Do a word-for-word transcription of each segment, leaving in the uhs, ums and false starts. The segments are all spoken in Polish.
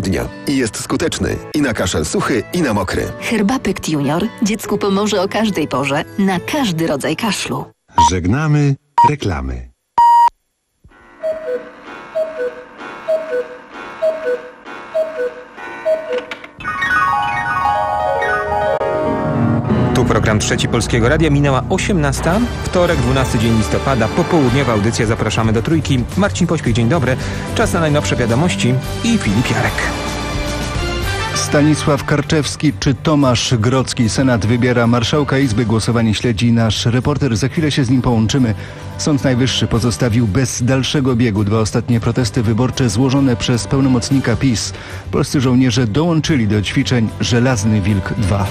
dnia. I jest skuteczny i na kaszel suchy, i na mokry. Herbapekt Junior dziecku pomoże o każdej porze, na każdy rodzaj kaszlu. Żegnamy reklamy. Tu program Trzeci Polskiego Radia. Minęła osiemnasta, wtorek, dwunasty dzień listopada, popołudniowa audycja. Zapraszamy do Trójki. Marcin Pośpiech, dzień dobry. Czas na najnowsze wiadomości i Filip Jarek. Stanisław Karczewski czy Tomasz Grodzki? Senat wybiera marszałka Izby. Głosowanie śledzi nasz reporter. Za chwilę się z nim połączymy. Sąd Najwyższy pozostawił bez dalszego biegu dwa ostatnie protesty wyborcze złożone przez pełnomocnika PiS. Polscy żołnierze dołączyli do ćwiczeń Żelazny Wilk dwa.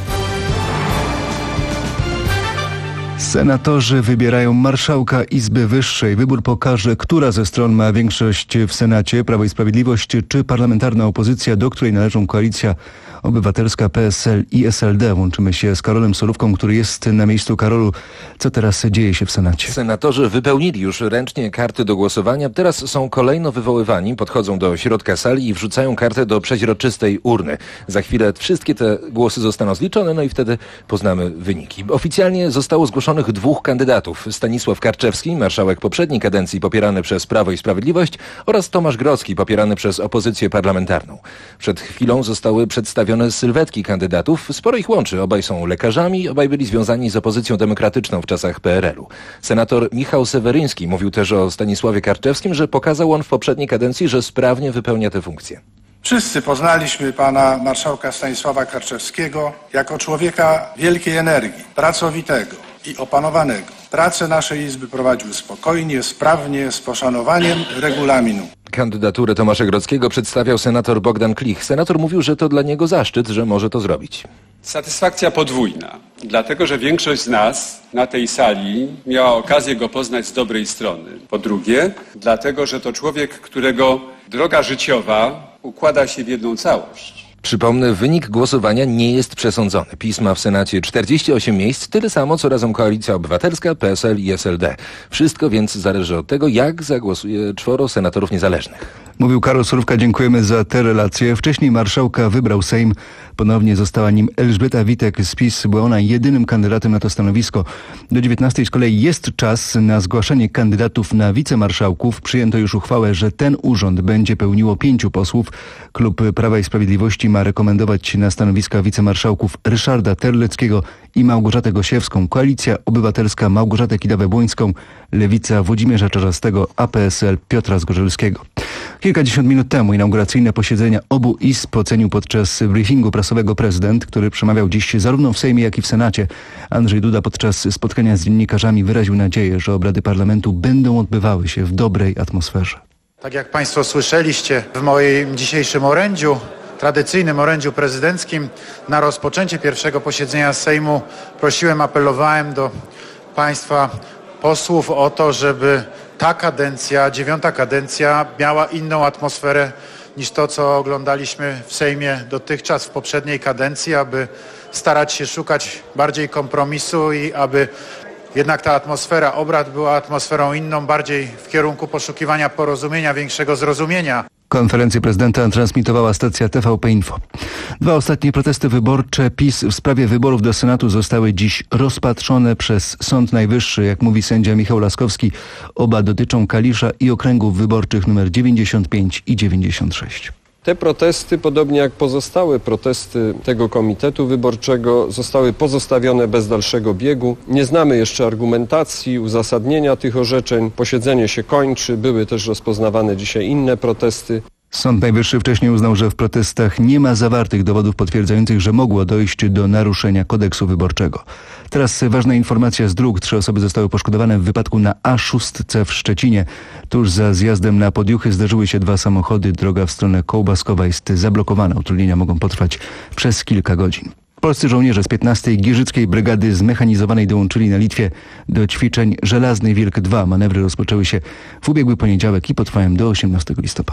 Senatorzy wybierają marszałka Izby Wyższej. Wybór pokaże, która ze stron ma większość w Senacie, Prawo i Sprawiedliwość czy parlamentarna opozycja, do której należą Koalicja Obywatelska, P S L i S L D. Łączymy się z Karolem Solówką, który jest na miejscu. Karolu, co teraz dzieje się w Senacie? Senatorzy wypełnili już ręcznie karty do głosowania. Teraz są kolejno wywoływani, podchodzą do środka sali i wrzucają kartę do przeźroczystej urny. Za chwilę wszystkie te głosy zostaną zliczone, no i wtedy poznamy wyniki. Oficjalnie zostało zgłoszonych dwóch kandydatów. Stanisław Karczewski, marszałek poprzedniej kadencji popierany przez Prawo i Sprawiedliwość, oraz Tomasz Grodzki, popierany przez opozycję parlamentarną. Przed chwilą zostały przedstawione sylwetki kandydatów. Sporo ich łączy. Obaj są lekarzami, obaj byli związani z opozycją demokratyczną w czasach P R L u. Senator Michał Seweryński mówił też o Stanisławie Karczewskim, że pokazał on w poprzedniej kadencji, że sprawnie wypełnia tę funkcję. Wszyscy poznaliśmy pana marszałka Stanisława Karczewskiego jako człowieka wielkiej energii, pracowitego i opanowanego. Pracę naszej Izby prowadził spokojnie, sprawnie, z poszanowaniem regulaminu. Kandydaturę Tomasza Grodzkiego przedstawiał senator Bogdan Klich. Senator mówił, że to dla niego zaszczyt, że może to zrobić. Satysfakcja podwójna, dlatego że większość z nas na tej sali miała okazję go poznać z dobrej strony. Po drugie, dlatego że to człowiek, którego droga życiowa układa się w jedną całość. Przypomnę, wynik głosowania nie jest przesądzony. PiS ma w Senacie czterdzieści osiem miejsc, tyle samo co razem Koalicja Obywatelska, P S L i S L D. Wszystko więc zależy od tego, jak zagłosuje czworo senatorów niezależnych. Mówił Karol Solówka, dziękujemy za te relacje. Wcześniej marszałka wybrał Sejm. Ponownie została nim Elżbieta Witek z PiS. Była ona jedynym kandydatem na to stanowisko. Do dziewiętnastej z kolei jest czas na zgłaszanie kandydatów na wicemarszałków. Przyjęto już uchwałę, że ten urząd będzie pełniło pięciu posłów. Klub Prawa i Sprawiedliwości ma rekomendować na stanowiska wicemarszałków Ryszarda Terleckiego i Małgorzatę Gosiewską. Koalicja Obywatelska Małgorzatę Kidawę-Błońską, Lewica Włodzimierza Czarzastego, a P S L Piotra Zgorzelskiego. Kilkadziesiąt minut temu inauguracyjne posiedzenia obu izb ocenił podczas briefingu prasowego prezydent, który przemawiał dziś zarówno w Sejmie, jak i w Senacie. Andrzej Duda podczas spotkania z dziennikarzami wyraził nadzieję, że obrady parlamentu będą odbywały się w dobrej atmosferze. Tak jak państwo słyszeliście w moim dzisiejszym orędziu, tradycyjnym orędziu prezydenckim, na rozpoczęcie pierwszego posiedzenia Sejmu prosiłem, apelowałem do państwa posłów o to, żeby ta kadencja, dziewiąta kadencja miała inną atmosferę niż to, co oglądaliśmy w Sejmie dotychczas w poprzedniej kadencji, aby starać się szukać bardziej kompromisu i aby jednak ta atmosfera obrad była atmosferą inną, bardziej w kierunku poszukiwania porozumienia, większego zrozumienia. Konferencję prezydenta transmitowała stacja T V P Info. Dwa ostatnie protesty wyborcze PiS w sprawie wyborów do Senatu zostały dziś rozpatrzone przez Sąd Najwyższy. Jak mówi sędzia Michał Laskowski, oba dotyczą Kalisza i okręgów wyborczych numer dziewięćdziesiąt pięć i dziewięćdziesiąt sześć. Te protesty, podobnie jak pozostałe protesty tego komitetu wyborczego, zostały pozostawione bez dalszego biegu. Nie znamy jeszcze argumentacji, uzasadnienia tych orzeczeń. Posiedzenie się kończy. Były też rozpoznawane dzisiaj inne protesty. Sąd Najwyższy wcześniej uznał, że w protestach nie ma zawartych dowodów potwierdzających, że mogło dojść do naruszenia kodeksu wyborczego. Teraz ważna informacja z dróg. Trzy osoby zostały poszkodowane w wypadku na A sześć w Szczecinie. Tuż za zjazdem na Podjuchy zdarzyły się dwa samochody. Droga w stronę Kołbaskowa jest zablokowana. Utrudnienia mogą potrwać przez kilka godzin. Polscy żołnierze z piętnastej Giżyckiej Brygady Zmechanizowanej dołączyli na Litwie do ćwiczeń Żelazny Wilk dwa. Manewry rozpoczęły się w ubiegły poniedziałek i potrwają do osiemnastego listopada.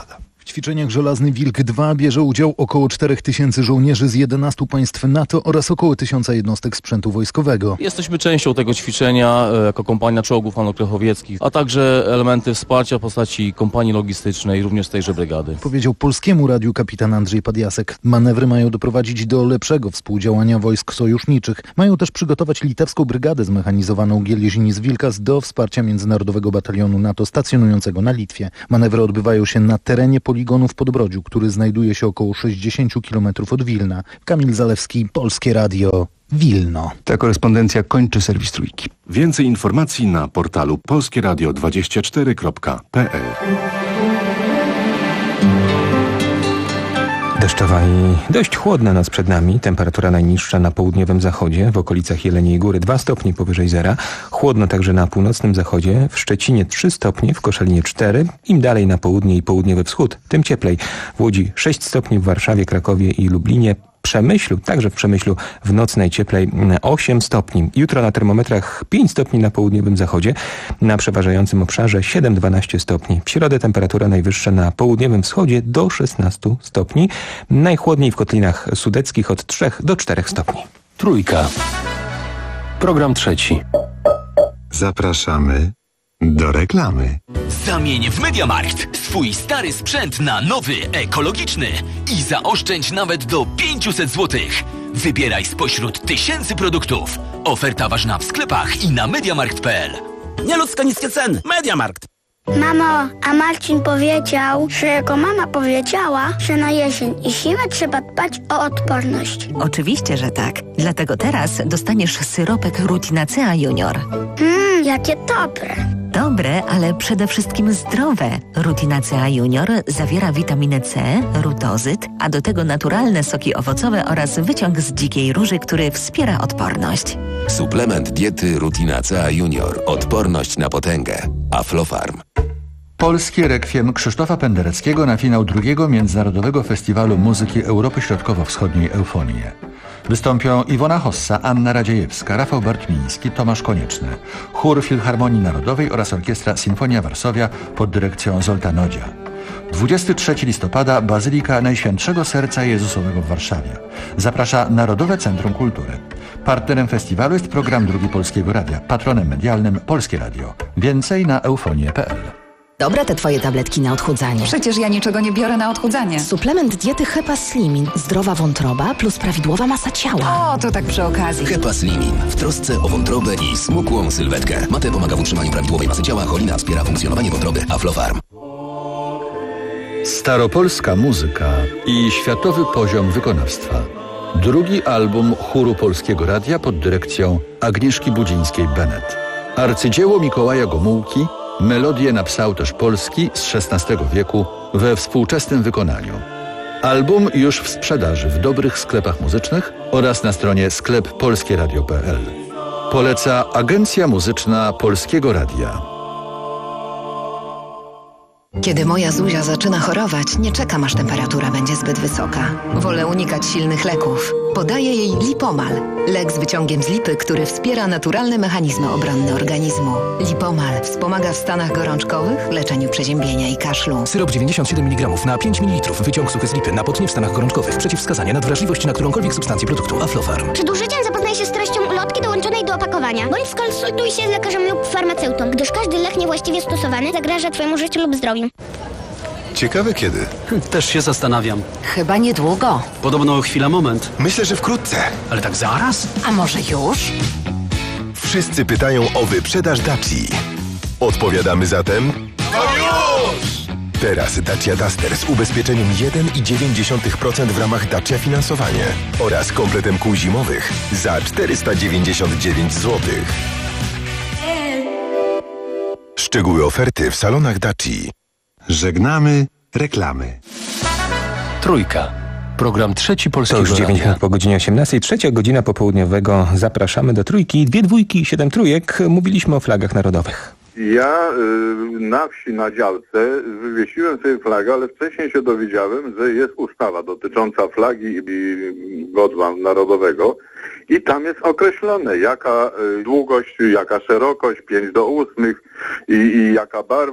ćwiczeniach Żelazny Wilk dwa bierze udział około czterech tysięcy żołnierzy z jedenastu państw NATO oraz około tysiąca jednostek sprzętu wojskowego. Jesteśmy częścią tego ćwiczenia jako kompania czołgów anokrychowieckich, a także elementy wsparcia w postaci kompanii logistycznej również tejże brygady. Powiedział Polskiemu Radiu kapitan Andrzej Padiasek. Manewry mają doprowadzić do lepszego współdziałania wojsk sojuszniczych. Mają też przygotować litewską brygadę zmechanizowaną Gielezinis-Wilkas do wsparcia Międzynarodowego Batalionu NATO stacjonującego na Litwie. Manewry odbywają się na terenie poligonu w Podbrodziu, który znajduje się około sześćdziesiąt kilometrów od Wilna. Kamil Zalewski, Polskie Radio, Wilno. Ta korespondencja kończy serwis Trójki. Więcej informacji na portalu polskieradio dwadzieścia cztery kropka p l. Deszczowa i dość chłodna noc przed nami. Temperatura najniższa na południowym zachodzie, w okolicach Jeleniej Góry dwa stopnie powyżej zera. Chłodno także na północnym zachodzie, w Szczecinie trzy stopnie, w Koszalinie cztery. Im dalej na południe i południowy wschód, tym cieplej. W Łodzi sześć stopni, w Warszawie, Krakowie i Lublinie. Przemyślu, także w Przemyślu w noc najcieplej osiem stopni. Jutro na termometrach pięć stopni na południowym zachodzie, na przeważającym obszarze siedem do dwunastu stopni. W środę temperatura najwyższa na południowym wschodzie do szesnastu stopni. Najchłodniej w kotlinach sudeckich od trzech do czterech stopni. Trójka. Program trzeci. Zapraszamy do reklamy. Zamień w MediaMarkt swój stary sprzęt na nowy, ekologiczny i zaoszczędź nawet do pięćset złotych. Wybieraj spośród tysięcy produktów. Oferta ważna w sklepach i na mediamarkt kropka p l. Nieludzko niskie ceny. MediaMarkt. Mamo, a Marcin powiedział, że jego mama powiedziała, że na jesień i zimę trzeba dbać o odporność. Oczywiście, że tak. Dlatego teraz dostaniesz syropek Rutinacea Junior. Mmm, jakie dobre. Dobre, ale przede wszystkim zdrowe. Rutinacea Junior zawiera witaminę C, rutozyt, a do tego naturalne soki owocowe oraz wyciąg z dzikiej róży, który wspiera odporność. Suplement diety Rutinacea Junior. Odporność na potęgę. Aflofarm. Polskie rekwiem Krzysztofa Pendereckiego na finał drugiego Międzynarodowego Festiwalu Muzyki Europy Środkowo-Wschodniej Eufonie. Wystąpią Iwona Hossa, Anna Radziejewska, Rafał Bartmiński, Tomasz Konieczny, Chór Filharmonii Narodowej oraz Orkiestra Sinfonia Warszawia pod dyrekcją Zoltana Nodzia. dwudziestego trzeciego listopada Bazylika Najświętszego Serca Jezusowego w Warszawie. Zaprasza Narodowe Centrum Kultury. Partnerem festiwalu jest program Drugi Polskiego Radia. Patronem medialnym Polskie Radio. Więcej na eufonie kropka p l. Dobre te twoje tabletki na odchudzanie. Przecież ja niczego nie biorę na odchudzanie. Suplement diety Hepa Slimin. Zdrowa wątroba plus prawidłowa masa ciała. O, to tak przy okazji. Hepa Slimin. W trosce o wątrobę i smukłą sylwetkę. Mate pomaga w utrzymaniu prawidłowej masy ciała. Cholina wspiera funkcjonowanie wątroby. Aflofarm. Staropolska muzyka i światowy poziom wykonawstwa. Drugi album Chóru Polskiego Radia pod dyrekcją Agnieszki Budzińskiej-Bennett. Arcydzieło Mikołaja Gomułki, melodię napisał też Polski z szesnastego wieku we współczesnym wykonaniu. Album już w sprzedaży w dobrych sklepach muzycznych oraz na stronie sklep polskieradio kropka p l. Poleca Agencja Muzyczna Polskiego Radia. Kiedy moja Zuzia zaczyna chorować, nie czekam aż temperatura będzie zbyt wysoka. Wolę unikać silnych leków. Podaję jej Lipomal. Lek z wyciągiem z lipy, który wspiera naturalne mechanizmy obronne organizmu. Lipomal wspomaga w stanach gorączkowych, leczeniu przeziębienia i kaszlu. Syrop dziewięćdziesiąt siedem miligramów na pięć mililitrów. Wyciąg suchy z lipy na potnie w stanach gorączkowych. Przeciwwskazania na wrażliwość na którąkolwiek substancję produktu. Aflofarm. Przed użyciem zapoznaj się z treścią ulotki dołączonej do opakowania, bądź skonsultuj się z lekarzem lub farmaceutą, gdyż każdy lek niewłaściwie stosowany zagraża twojemu życiu lub zdrowiu. Ciekawe kiedy. Też się zastanawiam. Chyba niedługo. Podobno chwila, moment. Myślę, że wkrótce. Ale tak zaraz? A może już? Wszyscy pytają o wyprzedaż Daci. Odpowiadamy zatem... No już! Teraz Dacia Duster z ubezpieczeniem jeden i dziewięć dziesiątych procent w ramach Dacia Finansowanie oraz kompletem kół zimowych za czterysta dziewięćdziesiąt dziewięć złotych. Szczegóły oferty w salonach Daci. Żegnamy reklamy. Trójka. Program trzeci Polskiego To już dziewięć Radia. minut po godzinie osiemnastej. Trzecia godzina popołudniowego. Zapraszamy do Trójki. Dwie dwójki i siedem trójek. Mówiliśmy o flagach narodowych. Ja y, na wsi, na działce wywiesiłem sobie flagę, ale wcześniej się dowiedziałem, że jest ustawa dotycząca flagi i godła narodowego i tam jest określone, jaka y, długość, jaka szerokość, pięć do ósmych i, i jaka barwa.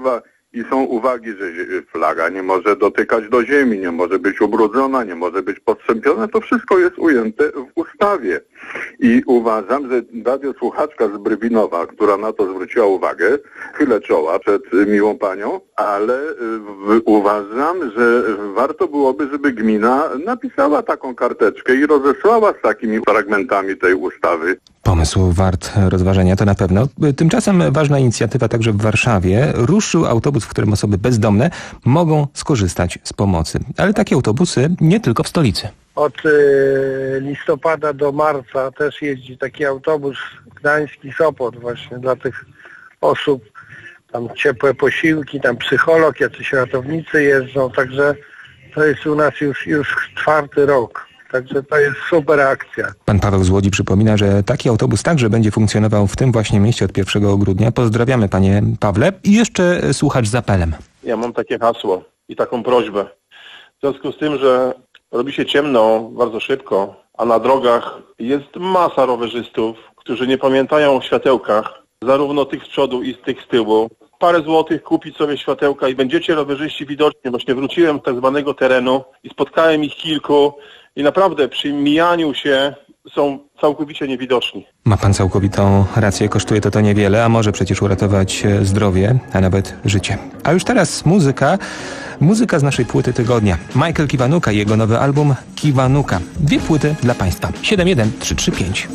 i są uwagi, że flaga nie może dotykać do ziemi, nie może być ubrudzona, nie może być postrzępiona. To wszystko jest ujęte w ustawie. I uważam, że radiosłuchaczka z Brwinowa, która na to zwróciła uwagę, chylę czoła przed miłą panią, ale w, uważam, że warto byłoby, żeby gmina napisała taką karteczkę i rozesłała z takimi fragmentami tej ustawy. Pomysł wart rozważenia, to na pewno. Tymczasem ważna inicjatywa także w Warszawie. Ruszył autobus, w którym osoby bezdomne mogą skorzystać z pomocy. Ale takie autobusy nie tylko w stolicy. Od y, listopada do marca też jeździ taki autobus Gdański Sopot właśnie dla tych osób. Tam ciepłe posiłki, tam psycholog, jacyś ratownicy jeżdżą, także to jest u nas już, już czwarty rok. Także to jest super akcja. Pan Paweł z Łodzi przypomina, że taki autobus także będzie funkcjonował w tym właśnie mieście od pierwszego grudnia. Pozdrawiamy, panie Pawle. I jeszcze słuchacz z apelem. Ja mam takie hasło i taką prośbę. W związku z tym, że robi się ciemno bardzo szybko, a na drogach jest masa rowerzystów, którzy nie pamiętają o światełkach, zarówno tych z przodu i tych z tyłu. Parę złotych kupić sobie światełka i będziecie rowerzyści widoczni. Właśnie wróciłem z tak zwanego terenu i spotkałem ich kilku i naprawdę przy mijaniu się są całkowicie niewidoczni. Ma pan całkowitą rację, kosztuje to to niewiele, a może przecież uratować zdrowie, a nawet życie. A już teraz muzyka, muzyka z naszej płyty tygodnia. Michael Kiwanuka i jego nowy album Kiwanuka. Dwie płyty dla państwa. siedem jeden trzy trzy pięć.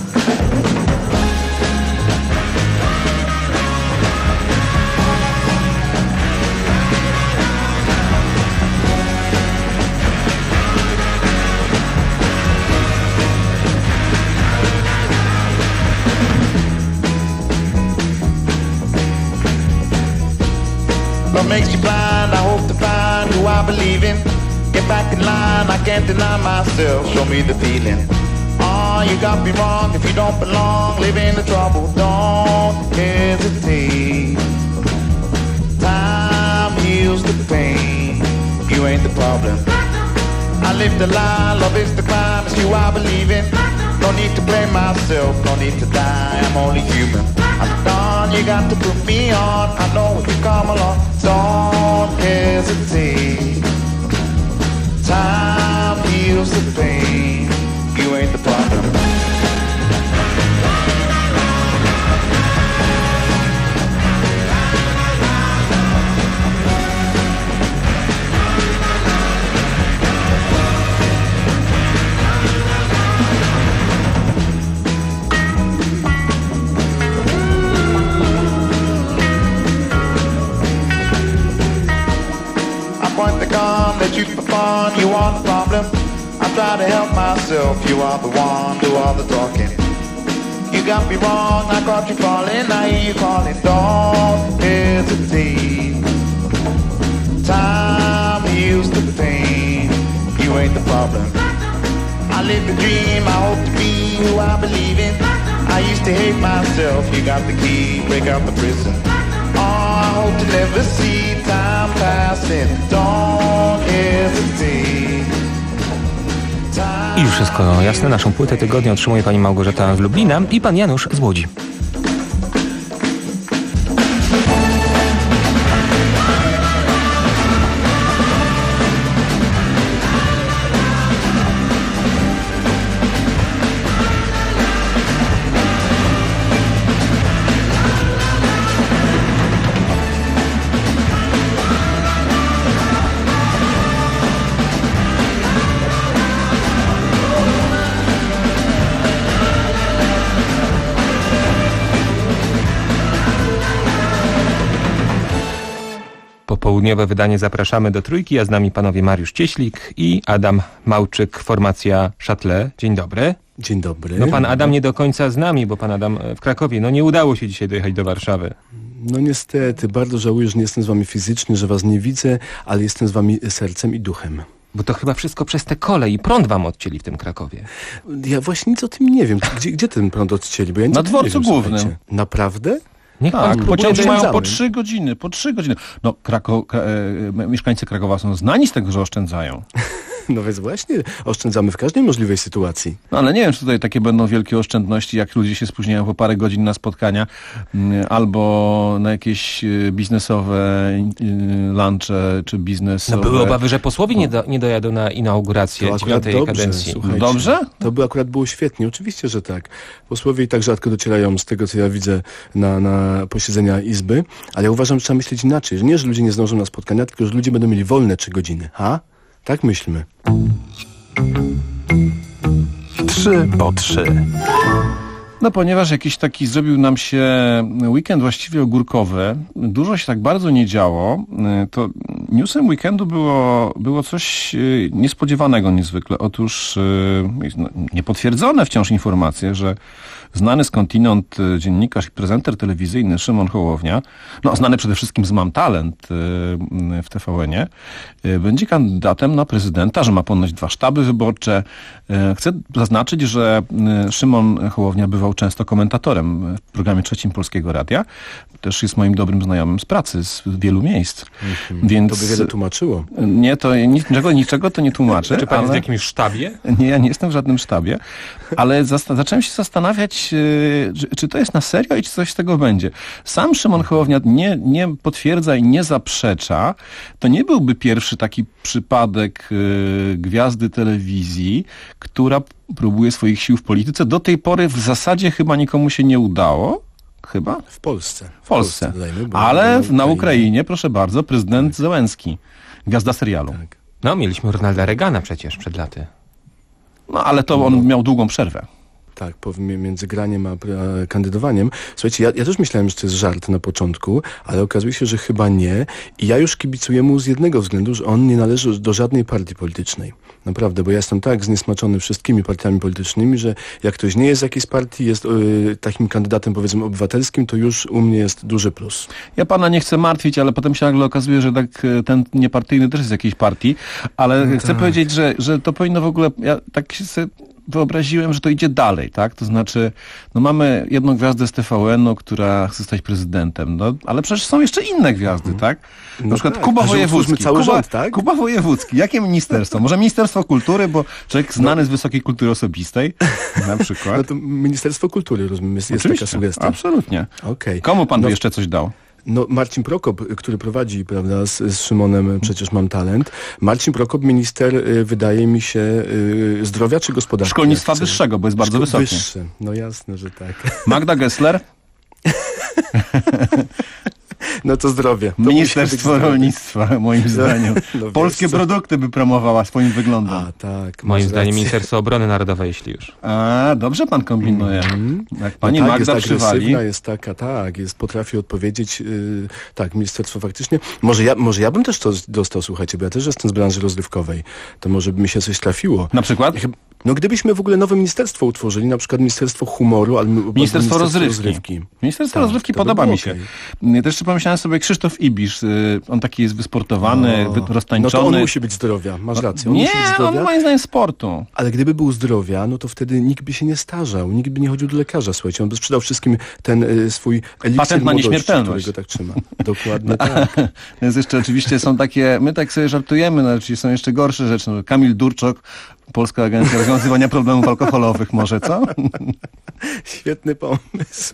What makes you blind? I hope to find who I believe in. Get back in line, I can't deny myself. Show me the feeling. Oh, you got me wrong. If you don't belong, live in the trouble. Don't hesitate. Time heals the pain. You ain't the problem. I live the lie, love is the crime. It's you I believe in. No need to blame myself, no need to die. I'm only human. I'm done, you got to put me on. I know if you come along, don't hesitate. Time heals the pain. You ain't the problem. Point the gun that you perform, you are the problem. I try to help myself, you are the one, do all the talking. You got me wrong, I caught you falling, I hear you calling. Don't hesitate. Time heals the pain, you ain't the problem. I live the dream, I hope to be who I believe in. I used to hate myself, you got the key, break out the prison. Oh, I hope to never see time passing. Don't hesitate. I już wszystko jasne. Naszą płytę tygodnia otrzymuje pani Małgorzata z Lublina i pan Janusz z Łodzi. Południowe wydanie zapraszamy do Trójki, a z nami panowie Mariusz Cieślik i Adam Małczyk, formacja Châtelet. Dzień dobry. Dzień dobry. No pan Adam nie do końca z nami, bo pan Adam w Krakowie. No nie udało się dzisiaj dojechać do Warszawy. No niestety, bardzo żałuję, że nie jestem z wami fizycznie, że was nie widzę, ale jestem z wami sercem i duchem. Bo to chyba wszystko przez te kole i prąd wam odcięli w tym Krakowie. Ja właśnie nic o tym nie wiem. Gdzie, gdzie ten prąd odcięli? Bo ja Na dworcu głównym. Słuchajcie. Naprawdę? Niech tak, pociągi mają po oszczędzamy. trzy godziny, po trzy godziny. No, Krako, Kra, e, mieszkańcy Krakowa są znani z tego, że oszczędzają. No więc właśnie, oszczędzamy w każdej możliwej sytuacji. No ale nie wiem, czy tutaj takie będą wielkie oszczędności, jak ludzie się spóźniają po parę godzin na spotkania albo na jakieś biznesowe lunche czy biznesowe. No były obawy, że posłowie nie, do, nie dojadą na inaugurację dziewiątej dobrze, kadencji. Słuchajcie, dobrze? To by akurat było świetnie, oczywiście, że tak. Posłowie i tak rzadko docierają z tego, co ja widzę na, na posiedzenia Izby, ale ja uważam, że trzeba myśleć inaczej. Że nie, że ludzie nie zdążą na spotkania, tylko że ludzie będą mieli wolne trzy godziny. Ha? Tak myślmy. Trzy po trzy. No ponieważ jakiś taki zrobił nam się weekend właściwie ogórkowy, dużo się tak bardzo nie działo, to newsem weekendu było, było coś niespodziewanego niezwykle. Otóż no, niepotwierdzone wciąż informacje, że znany skądinąd dziennikarz i prezenter telewizyjny Szymon Hołownia, no znany przede wszystkim z Mam Talent w T V N-ie, będzie kandydatem na prezydenta, że ma ponoć dwa sztaby wyborcze. Chcę zaznaczyć, że Szymon Hołownia bywał często komentatorem w programie trzecim Polskiego Radia. Też jest moim dobrym znajomym z pracy, z wielu miejsc. Mm-hmm. Więc to by wiele tłumaczyło. Nie, to niczego, niczego to nie tłumaczy. Czy pan ale... jest w jakimś sztabie? Nie, ja nie jestem w żadnym sztabie, ale zasta- zacząłem się zastanawiać, yy, czy, czy to jest na serio i czy coś z tego będzie. Sam Szymon Hołownia nie, nie potwierdza i nie zaprzecza. To nie byłby pierwszy taki przypadek yy, gwiazdy telewizji, która próbuje swoich sił w polityce. Do tej pory w zasadzie chyba nikomu się nie udało. Chyba? W Polsce. W Polsce. W Polsce dajmy, ale na Ukrainie. na Ukrainie, proszę bardzo, prezydent tak. Zełenski. Gwiazda serialu. Tak. No, mieliśmy Ronalda Reagana przecież przed laty. No, ale to on no. miał długą przerwę. Tak, między graniem a kandydowaniem. Słuchajcie, ja, ja też myślałem, że to jest żart na początku, ale okazuje się, że chyba nie. I ja już kibicuję mu z jednego względu, że on nie należy do żadnej partii politycznej. Naprawdę, bo ja jestem tak zniesmaczony wszystkimi partiami politycznymi, że jak ktoś nie jest z jakiejś partii, jest yy, takim kandydatem, powiedzmy, obywatelskim, to już u mnie jest duży plus. Ja pana nie chcę martwić, ale potem się nagle okazuje, że tak ten niepartyjny też jest z jakiejś partii, ale no chcę tak. powiedzieć, że, że to powinno w ogóle, ja tak się sobie wyobraziłem, że to idzie dalej, tak? To znaczy, no mamy jedną gwiazdę z T V N-u, która chce zostać prezydentem, no, ale przecież są jeszcze inne gwiazdy, mhm. tak? Na no przykład tak. Kuba Wojewódzki. Cały Kuba, rząd, tak? Kuba Wojewódzki. Jakie ministerstwo? Może Ministerstwo Kultury, bo człowiek znany no. z wysokiej kultury osobistej, na przykład. No to Ministerstwo Kultury, rozumiem, jest, jest taka sugestia. Absolutnie. Okay. Komu pan no. by jeszcze coś dał? No Marcin Prokop, który prowadzi, prawda, z, z Szymonem Przecież Mam Talent. Marcin Prokop, minister, y, wydaje mi się, y, zdrowia czy gospodarki? Szkolnictwa wyższego, bo jest bardzo Szko- wysokie. Wyższe. No jasne, że tak. Magda Gessler? No to zdrowie. To Ministerstwo Rolnictwa, moim zdaniem. No, Polskie produkty by promowała swoim wyglądem. A, tak. Moim zdaniem Ministerstwo Obrony Narodowej, jeśli już. A, dobrze pan kombinuje. Mm-hmm. Jak pani no tak, Magda jest przywali. Jest taka, tak, jest, potrafi odpowiedzieć. Yy, tak, ministerstwo faktycznie. Może ja, może ja bym też to dostał, słuchajcie, bo ja też jestem z branży rozrywkowej. To może by mi się coś trafiło. Na przykład? No gdybyśmy w ogóle nowe ministerstwo utworzyli, na przykład Ministerstwo Humoru, albo Ministerstwo, ministerstwo rozrywki. rozrywki. Ministerstwo tak, rozrywki podoba mi się. Okay. Też jeszcze pomyślałem sobie Krzysztof Ibisz. On taki jest wysportowany, o, roztańczony. No to on musi być zdrowia, masz rację. On nie, musi być zdrowia, on moim zdaniem sportu. Ale gdyby był zdrowia, no to wtedy nikt by się nie starzał, nikt by nie chodził do lekarza, słuchajcie. On by sprzedał wszystkim ten y, swój eliksir patent na nieśmiertelność, który go tak trzyma. Dokładnie tak. Więc jeszcze oczywiście są takie, my tak sobie żartujemy, no oczywiście są jeszcze gorsze rzeczy. No, Kamil Durczok, Polska Agencja Rozwiązywania Problemów Alkoholowych może, co? Świetny pomysł.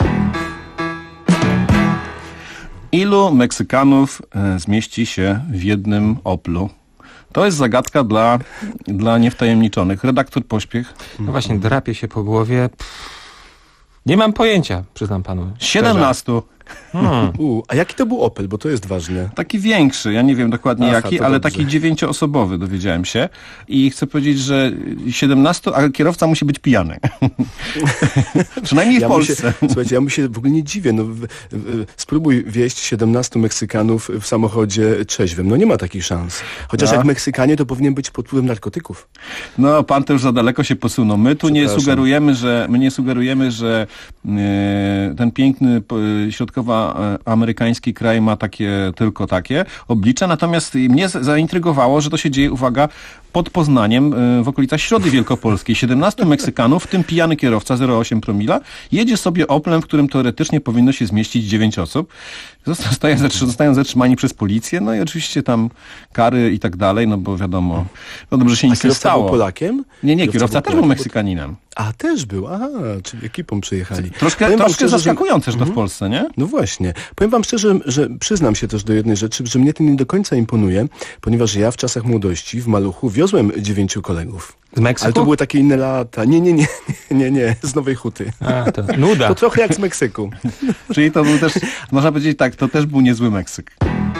Ilu Meksykanów e, zmieści się w jednym Oplu? To jest zagadka dla, dla niewtajemniczonych. Redaktor Pośpiech. No właśnie, drapie się po głowie. Pff, nie mam pojęcia, przyznam panu. siedemnastu. Hmm. U, a jaki to był Opel, bo to jest ważne. Taki większy, ja nie wiem dokładnie Aha, jaki, ale dobrze. Taki dziewięcioosobowy, dowiedziałem się. I chcę powiedzieć, że siedemnastu, a kierowca musi być pijany. Przynajmniej ja w Polsce. Się, słuchajcie, ja mu się w ogóle nie dziwię. No, w, w, spróbuj wieźć siedemnastu Meksykanów w samochodzie trzeźwym. No nie ma takich szans. Chociaż no. jak Meksykanie, to powinien być pod wpływem narkotyków. No, pan to już za daleko się posunął. My tu nie sugerujemy, że my nie sugerujemy, że e, ten piękny e, środkowy amerykański kraj ma takie, tylko takie oblicze, natomiast mnie zaintrygowało, że to się dzieje, uwaga, pod Poznaniem w okolicach Środy Wielkopolskiej. siedemnastu Meksykanów, w tym pijany kierowca zero przecinek osiem promila, jedzie sobie Oplem, w którym teoretycznie powinno się zmieścić dziewięć osób. Zostają, zostają zatrzymani przez policję, no i oczywiście tam kary i tak dalej, no bo wiadomo, no dobrze się nic nie stało. Był Polakiem? Nie, nie, kierowca, kierowca też był Meksykaninem. A, też był, aha, czyli ekipą przyjechali. Troszkę, troszkę szczerze, zaskakujące, że to w Polsce, nie? No właśnie. Powiem wam szczerze, że przyznam się też do jednej rzeczy, że mnie to nie do końca imponuje, ponieważ ja w czasach młodości w Maluchu wiozłem dziewięciu kolegów. Z Meksyku? Ale to były takie inne lata. Nie, nie, nie, nie, nie, z Nowej Huty. A, to nuda. To trochę jak z Meksyku. Czyli to był też, można powiedzieć tak, to też był niezły Meksyk.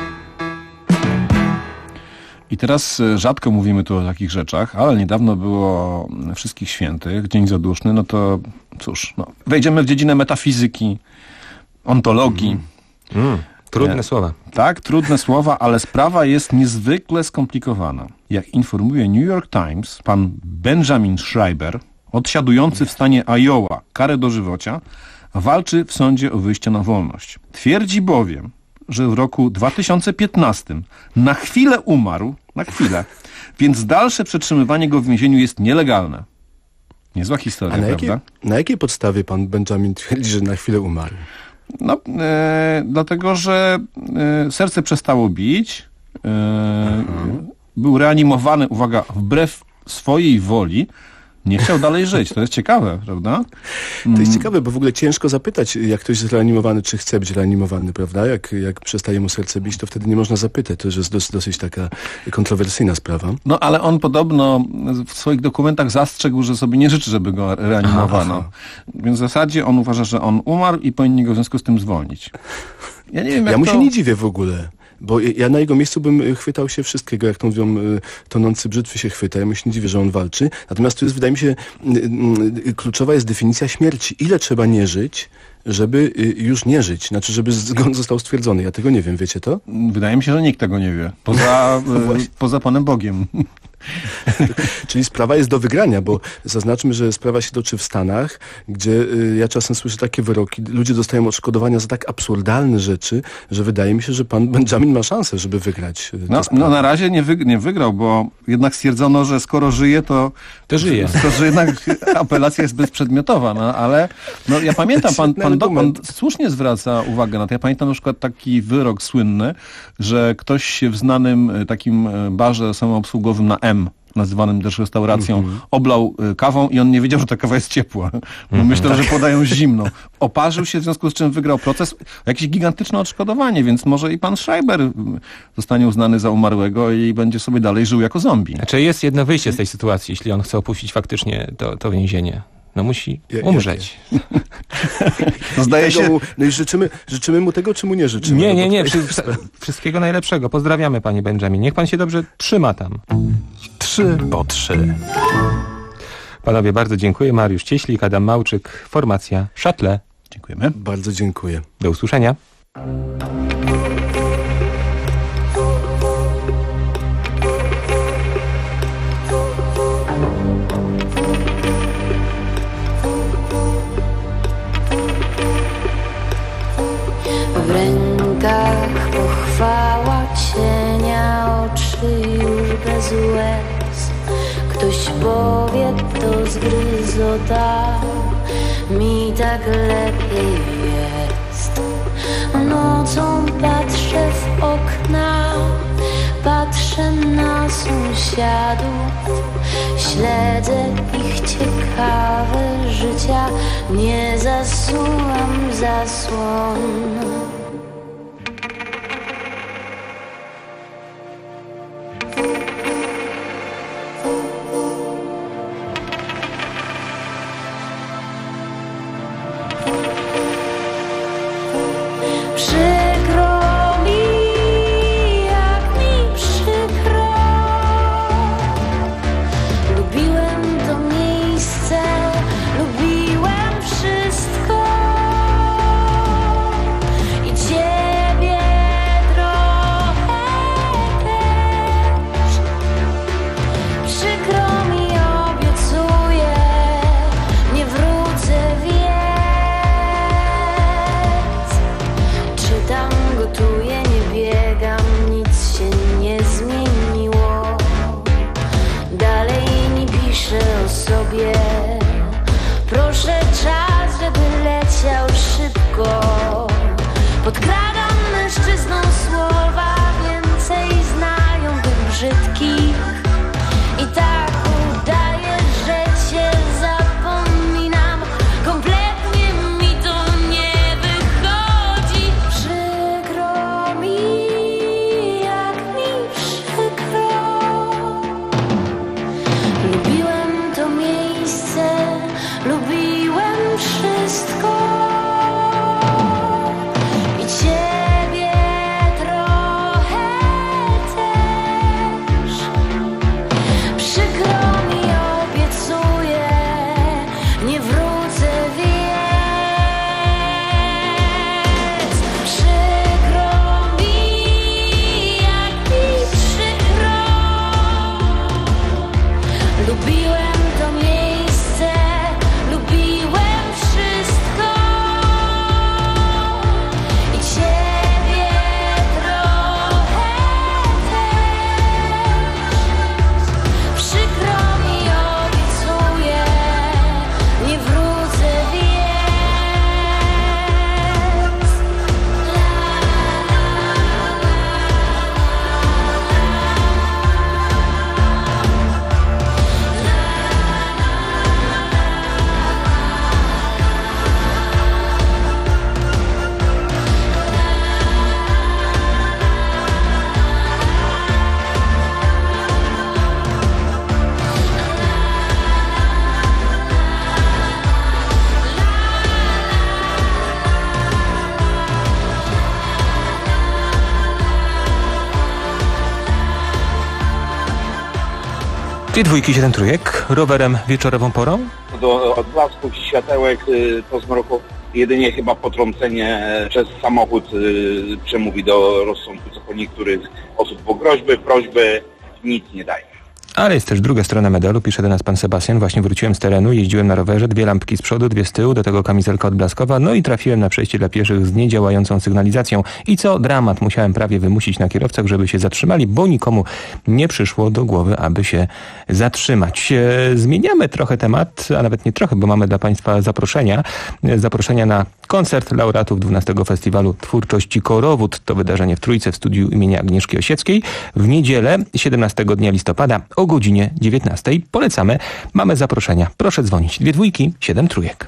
I teraz rzadko mówimy tu o takich rzeczach, ale niedawno było Wszystkich Świętych, Dzień Zaduszny, no to cóż, no, wejdziemy w dziedzinę metafizyki, ontologii. Mm. Mm. Trudne e, słowa. Tak, trudne słowa, ale sprawa jest niezwykle skomplikowana. Jak informuje New York Times, pan Benjamin Schreiber, odsiadujący w stanie Iowa karę dożywocia, walczy w sądzie o wyjście na wolność. Twierdzi bowiem, że w roku dwa tysiące piętnastym na chwilę umarł, na chwilę, więc dalsze przetrzymywanie go w więzieniu jest nielegalne. Niezła historia, A na prawda? Jakiej, na jakiej podstawie pan Benjamin twierdzi, że na chwilę umarł? No, e, dlatego, że e, serce przestało bić, e, był reanimowany, uwaga, wbrew swojej woli, nie chciał dalej żyć. To jest ciekawe, prawda? To jest ciekawe, bo w ogóle ciężko zapytać, jak ktoś jest reanimowany, czy chce być reanimowany, prawda? Jak, jak przestaje mu serce bić, to wtedy nie można zapytać. To jest dosyć, dosyć taka kontrowersyjna sprawa. No, ale on podobno w swoich dokumentach zastrzegł, że sobie nie życzy, żeby go reanimowano. Aha, aha. Więc w zasadzie on uważa, że on umarł i powinni go w związku z tym zwolnić. Ja nie wiem, jak Ja mu to... się nie dziwię w ogóle. Bo ja na jego miejscu bym chwytał się wszystkiego, jak to mówią, tonący brzytwy się chwyta. Ja mu się nie dziwię, że on walczy. Natomiast tu jest, wydaje mi się, kluczowa jest definicja śmierci. Ile trzeba nie żyć, żeby już nie żyć? Znaczy, żeby zgon został stwierdzony. Ja tego nie wiem, wiecie to? Wydaje mi się, że nikt tego nie wie. Poza, no poza Panem Bogiem. Czyli sprawa jest do wygrania, bo zaznaczmy, że sprawa się toczy w Stanach, gdzie y, ja czasem słyszę takie wyroki, ludzie dostają odszkodowania za tak absurdalne rzeczy, że wydaje mi się, że pan Benjamin ma szansę, żeby wygrać. Y, no, no na razie nie, wy, nie wygrał, bo jednak stwierdzono, że skoro żyje, to... To żyje. To, że jednak apelacja jest bezprzedmiotowa, no ale no, ja pamiętam, pan, pan, pan, pan słusznie zwraca uwagę na to. Ja pamiętam na przykład taki wyrok słynny, że ktoś się w znanym takim barze samoobsługowym na M, nazywanym też restauracją, mm-hmm. oblał y, kawą i on nie wiedział, że ta kawa jest ciepła. Bo mm-hmm. myślał, że podają zimno. Oparzył się, w związku z czym wygrał proces. Jakieś gigantyczne odszkodowanie, więc może i pan Schreiber zostanie uznany za umarłego i będzie sobie dalej żył jako zombie. Znaczy jest jedno wyjście z tej sytuacji, jeśli on chce opuścić faktycznie to, to więzienie. No musi umrzeć. No zdaje się... Mu, no i życzymy, życzymy mu tego, czy mu nie życzymy? Nie, nie, nie. Wszy, wszystkiego najlepszego. Pozdrawiamy, panie Benjamin. Niech pan się dobrze trzyma tam. Trzy po trzy. Panowie, bardzo dziękuję. Mariusz Cieślik, Adam Małczyk, formacja Szattle. Dziękujemy. Bardzo dziękuję. Do usłyszenia. W rękach pochwała cienia, oczy już bez łez. Ktoś powie, to zgryzota, mi tak lepiej jest. Nocą patrzę w okna, patrzę na sąsiadów, śledzę ich ciekawe życia, nie zasuwam zasłon. I sobie. Proszę czas, żeby leciał szybko. Podkradam mężczyzną słowa, więcej znają tych brzydkich. I tak udaję, że cię zapominam. Kompletnie mi to nie wychodzi. Przykro mi, jak mi przykro. Lubiłem to miejsce, lubiłem wszystko. I ciebie trochę też. Przykro mi, obiecuję, nie wrócę, więc przykro mi, jak mi przykro. Lubiłem to miejsce, lubiłem wszystko. I ciebie trochę też. Przykro mi, obiecuję, nie wrócę, więc Dwie dwójki, siedem trójek, rowerem wieczorową porą? Do odblasków, światełek, y, po zmroku jedynie chyba potrącenie przez samochód y, przemówi do rozsądku, co po niektórych osób, bo groźby, prośby nic nie daje. Ale jest też druga strona medalu, pisze do nas pan Sebastian. Właśnie wróciłem z terenu, jeździłem na rowerze, dwie lampki z przodu, dwie z tyłu, do tego kamizelka odblaskowa, no i trafiłem na przejście dla pieszych z niedziałającą sygnalizacją. I co? Dramat. Musiałem prawie wymusić na kierowcach, żeby się zatrzymali, bo nikomu nie przyszło do głowy, aby się zatrzymać. E, zmieniamy trochę temat, a nawet nie trochę, bo mamy dla państwa zaproszenia. E, zaproszenia na koncert laureatów dwunastego Festiwalu Twórczości Korowód. To wydarzenie w Trójce w studiu imienia Agnieszki Osieckiej. W niedzielę, siedemnastego dnia listopada o godzinie dziewiętnastej. Polecamy. Mamy zaproszenia. Proszę dzwonić. Dwie dwójki, siedem trójek.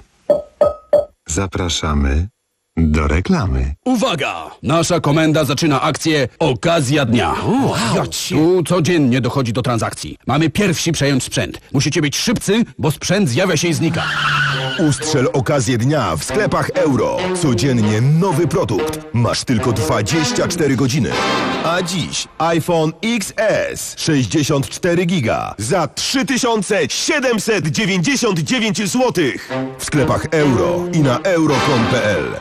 Zapraszamy do reklamy. Uwaga! Nasza komenda zaczyna akcję Okazja Dnia. Wow. Tu codziennie dochodzi do transakcji. Mamy pierwsi przejąć sprzęt. Musicie być szybcy, bo sprzęt zjawia się i znika. Ustrzel okazję dnia w sklepach Euro. Codziennie nowy produkt. Masz tylko dwadzieścia cztery godziny. A dziś iPhone X S sześćdziesiąt cztery giga za trzy tysiące siedemset dziewięćdziesiąt dziewięć złotych. W sklepach Euro i na euro kropka com kropka p l.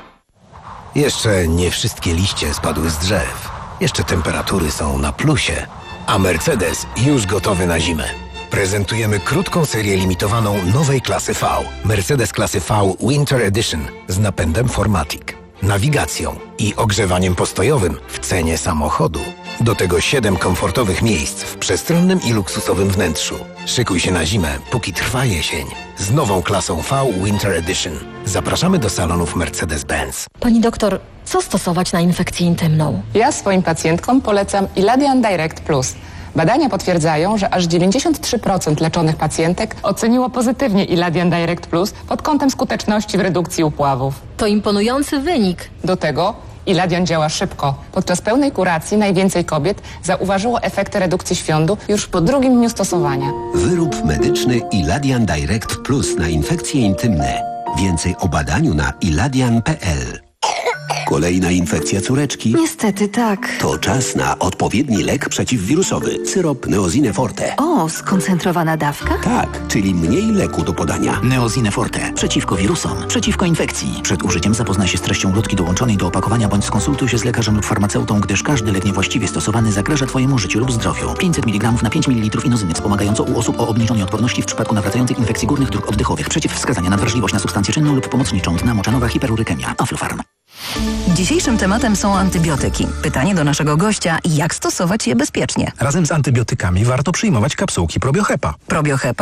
Jeszcze nie wszystkie liście spadły z drzew. Jeszcze temperatury są na plusie. A Mercedes już gotowy na zimę. Prezentujemy krótką serię limitowaną nowej klasy V. Mercedes klasy V Winter Edition z napędem four matic, nawigacją i ogrzewaniem postojowym w cenie samochodu. Do tego siedem komfortowych miejsc w przestronnym i luksusowym wnętrzu. Szykuj się na zimę, póki trwa jesień. Z nową klasą V Winter Edition. Zapraszamy do salonów Mercedes-Benz. Pani doktor, co stosować na infekcję intymną? Ja swoim pacjentkom polecam Iladian Direct Plus. Badania potwierdzają, że aż dziewięćdziesiąt trzy procent leczonych pacjentek oceniło pozytywnie Iladian Direct Plus pod kątem skuteczności w redukcji upławów. To imponujący wynik. Do tego Iladian działa szybko. Podczas pełnej kuracji najwięcej kobiet zauważyło efekty redukcji świądu już po drugim dniu stosowania. Wyrób medyczny Iladian Direct Plus na infekcje intymne. Więcej o badaniu na iladian kropka p l. Kolejna infekcja córeczki? Niestety tak. To czas na odpowiedni lek przeciwwirusowy. Syrop Neosine Forte. O, skoncentrowana dawka? Tak, czyli mniej leku do podania. Neosine Forte. Przeciwko wirusom. Przeciwko infekcji. Przed użyciem zapoznaj się z treścią ulotki dołączonej do opakowania bądź skonsultuj się z lekarzem lub farmaceutą, gdyż każdy lek niewłaściwie stosowany zagraża Twojemu życiu lub zdrowiu. pięćset miligramów na pięć mililitrów inozyny wspomagająco u osób o obniżonej odporności w przypadku nawracających infekcji górnych dróg oddechowych. Przeciwwskazania na wrażliwość na substancję czynną lub pomocniczą. Dna moczanowa, hiperurykemia. Aflofarm. Dzisiejszym tematem są antybiotyki. Pytanie do naszego gościa, jak stosować je bezpiecznie? Razem z antybiotykami warto przyjmować kapsułki Probiohepa. Probiohepa?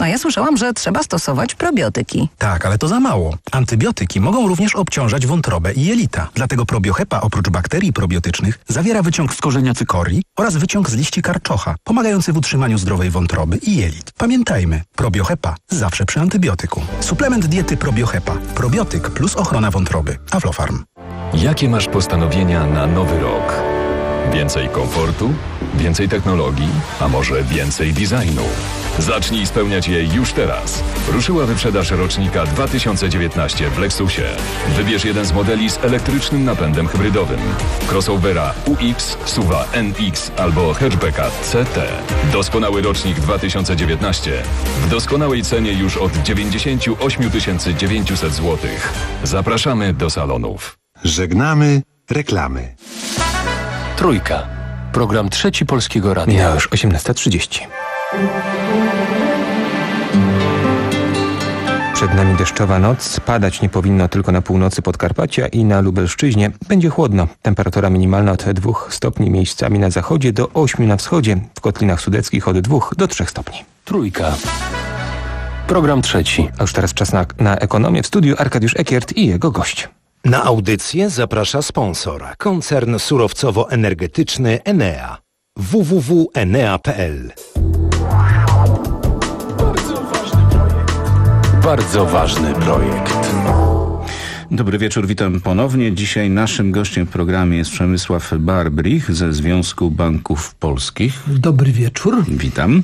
A ja słyszałam, że trzeba stosować probiotyki. Tak, ale to za mało. Antybiotyki mogą również obciążać wątrobę i jelita. Dlatego probiohepa oprócz bakterii probiotycznych zawiera wyciąg z korzenia cykorii oraz wyciąg z liści karczocha, pomagający w utrzymaniu zdrowej wątroby i jelit. Pamiętajmy, probiohepa zawsze przy antybiotyku. Suplement diety probiohepa. Probiotyk plus ochrona wątroby. Aflofarm. Jakie masz postanowienia na nowy rok? Więcej komfortu? Więcej technologii? A może więcej designu? Zacznij spełniać je już teraz. Ruszyła wyprzedaż rocznika dwa tysiące dziewiętnaście w Lexusie. Wybierz jeden z modeli z elektrycznym napędem hybrydowym. Crossovera U X, SUV-a N X albo hatchbacka C T. Doskonały rocznik dwa tysiące dziewiętnaście. W doskonałej cenie już od dziewięćdziesiąt osiem tysięcy dziewięćset złotych. Zapraszamy do salonów. Żegnamy reklamy. Trójka. Program Trzeci Polskiego Radia. Minęła już osiemnasta trzydzieści. Przed nami deszczowa noc. Padać nie powinno tylko na północy Podkarpacia i na Lubelszczyźnie. Będzie chłodno. Temperatura minimalna od dwóch stopni miejscami na zachodzie do ośmiu na wschodzie. W Kotlinach Sudeckich od dwóch do trzech stopni. Trójka. Program trzeci. A już teraz czas na, na ekonomię. W studiu Arkadiusz Ekiert i jego gość. Na audycję zaprasza sponsor, koncern surowcowo-energetyczny Enea. w w w kropka enea kropka p l. Bardzo ważny projekt. Dobry wieczór, witam ponownie. Dzisiaj naszym gościem w programie jest Przemysław Barbrich ze Związku Banków Polskich. Dobry wieczór. Witam.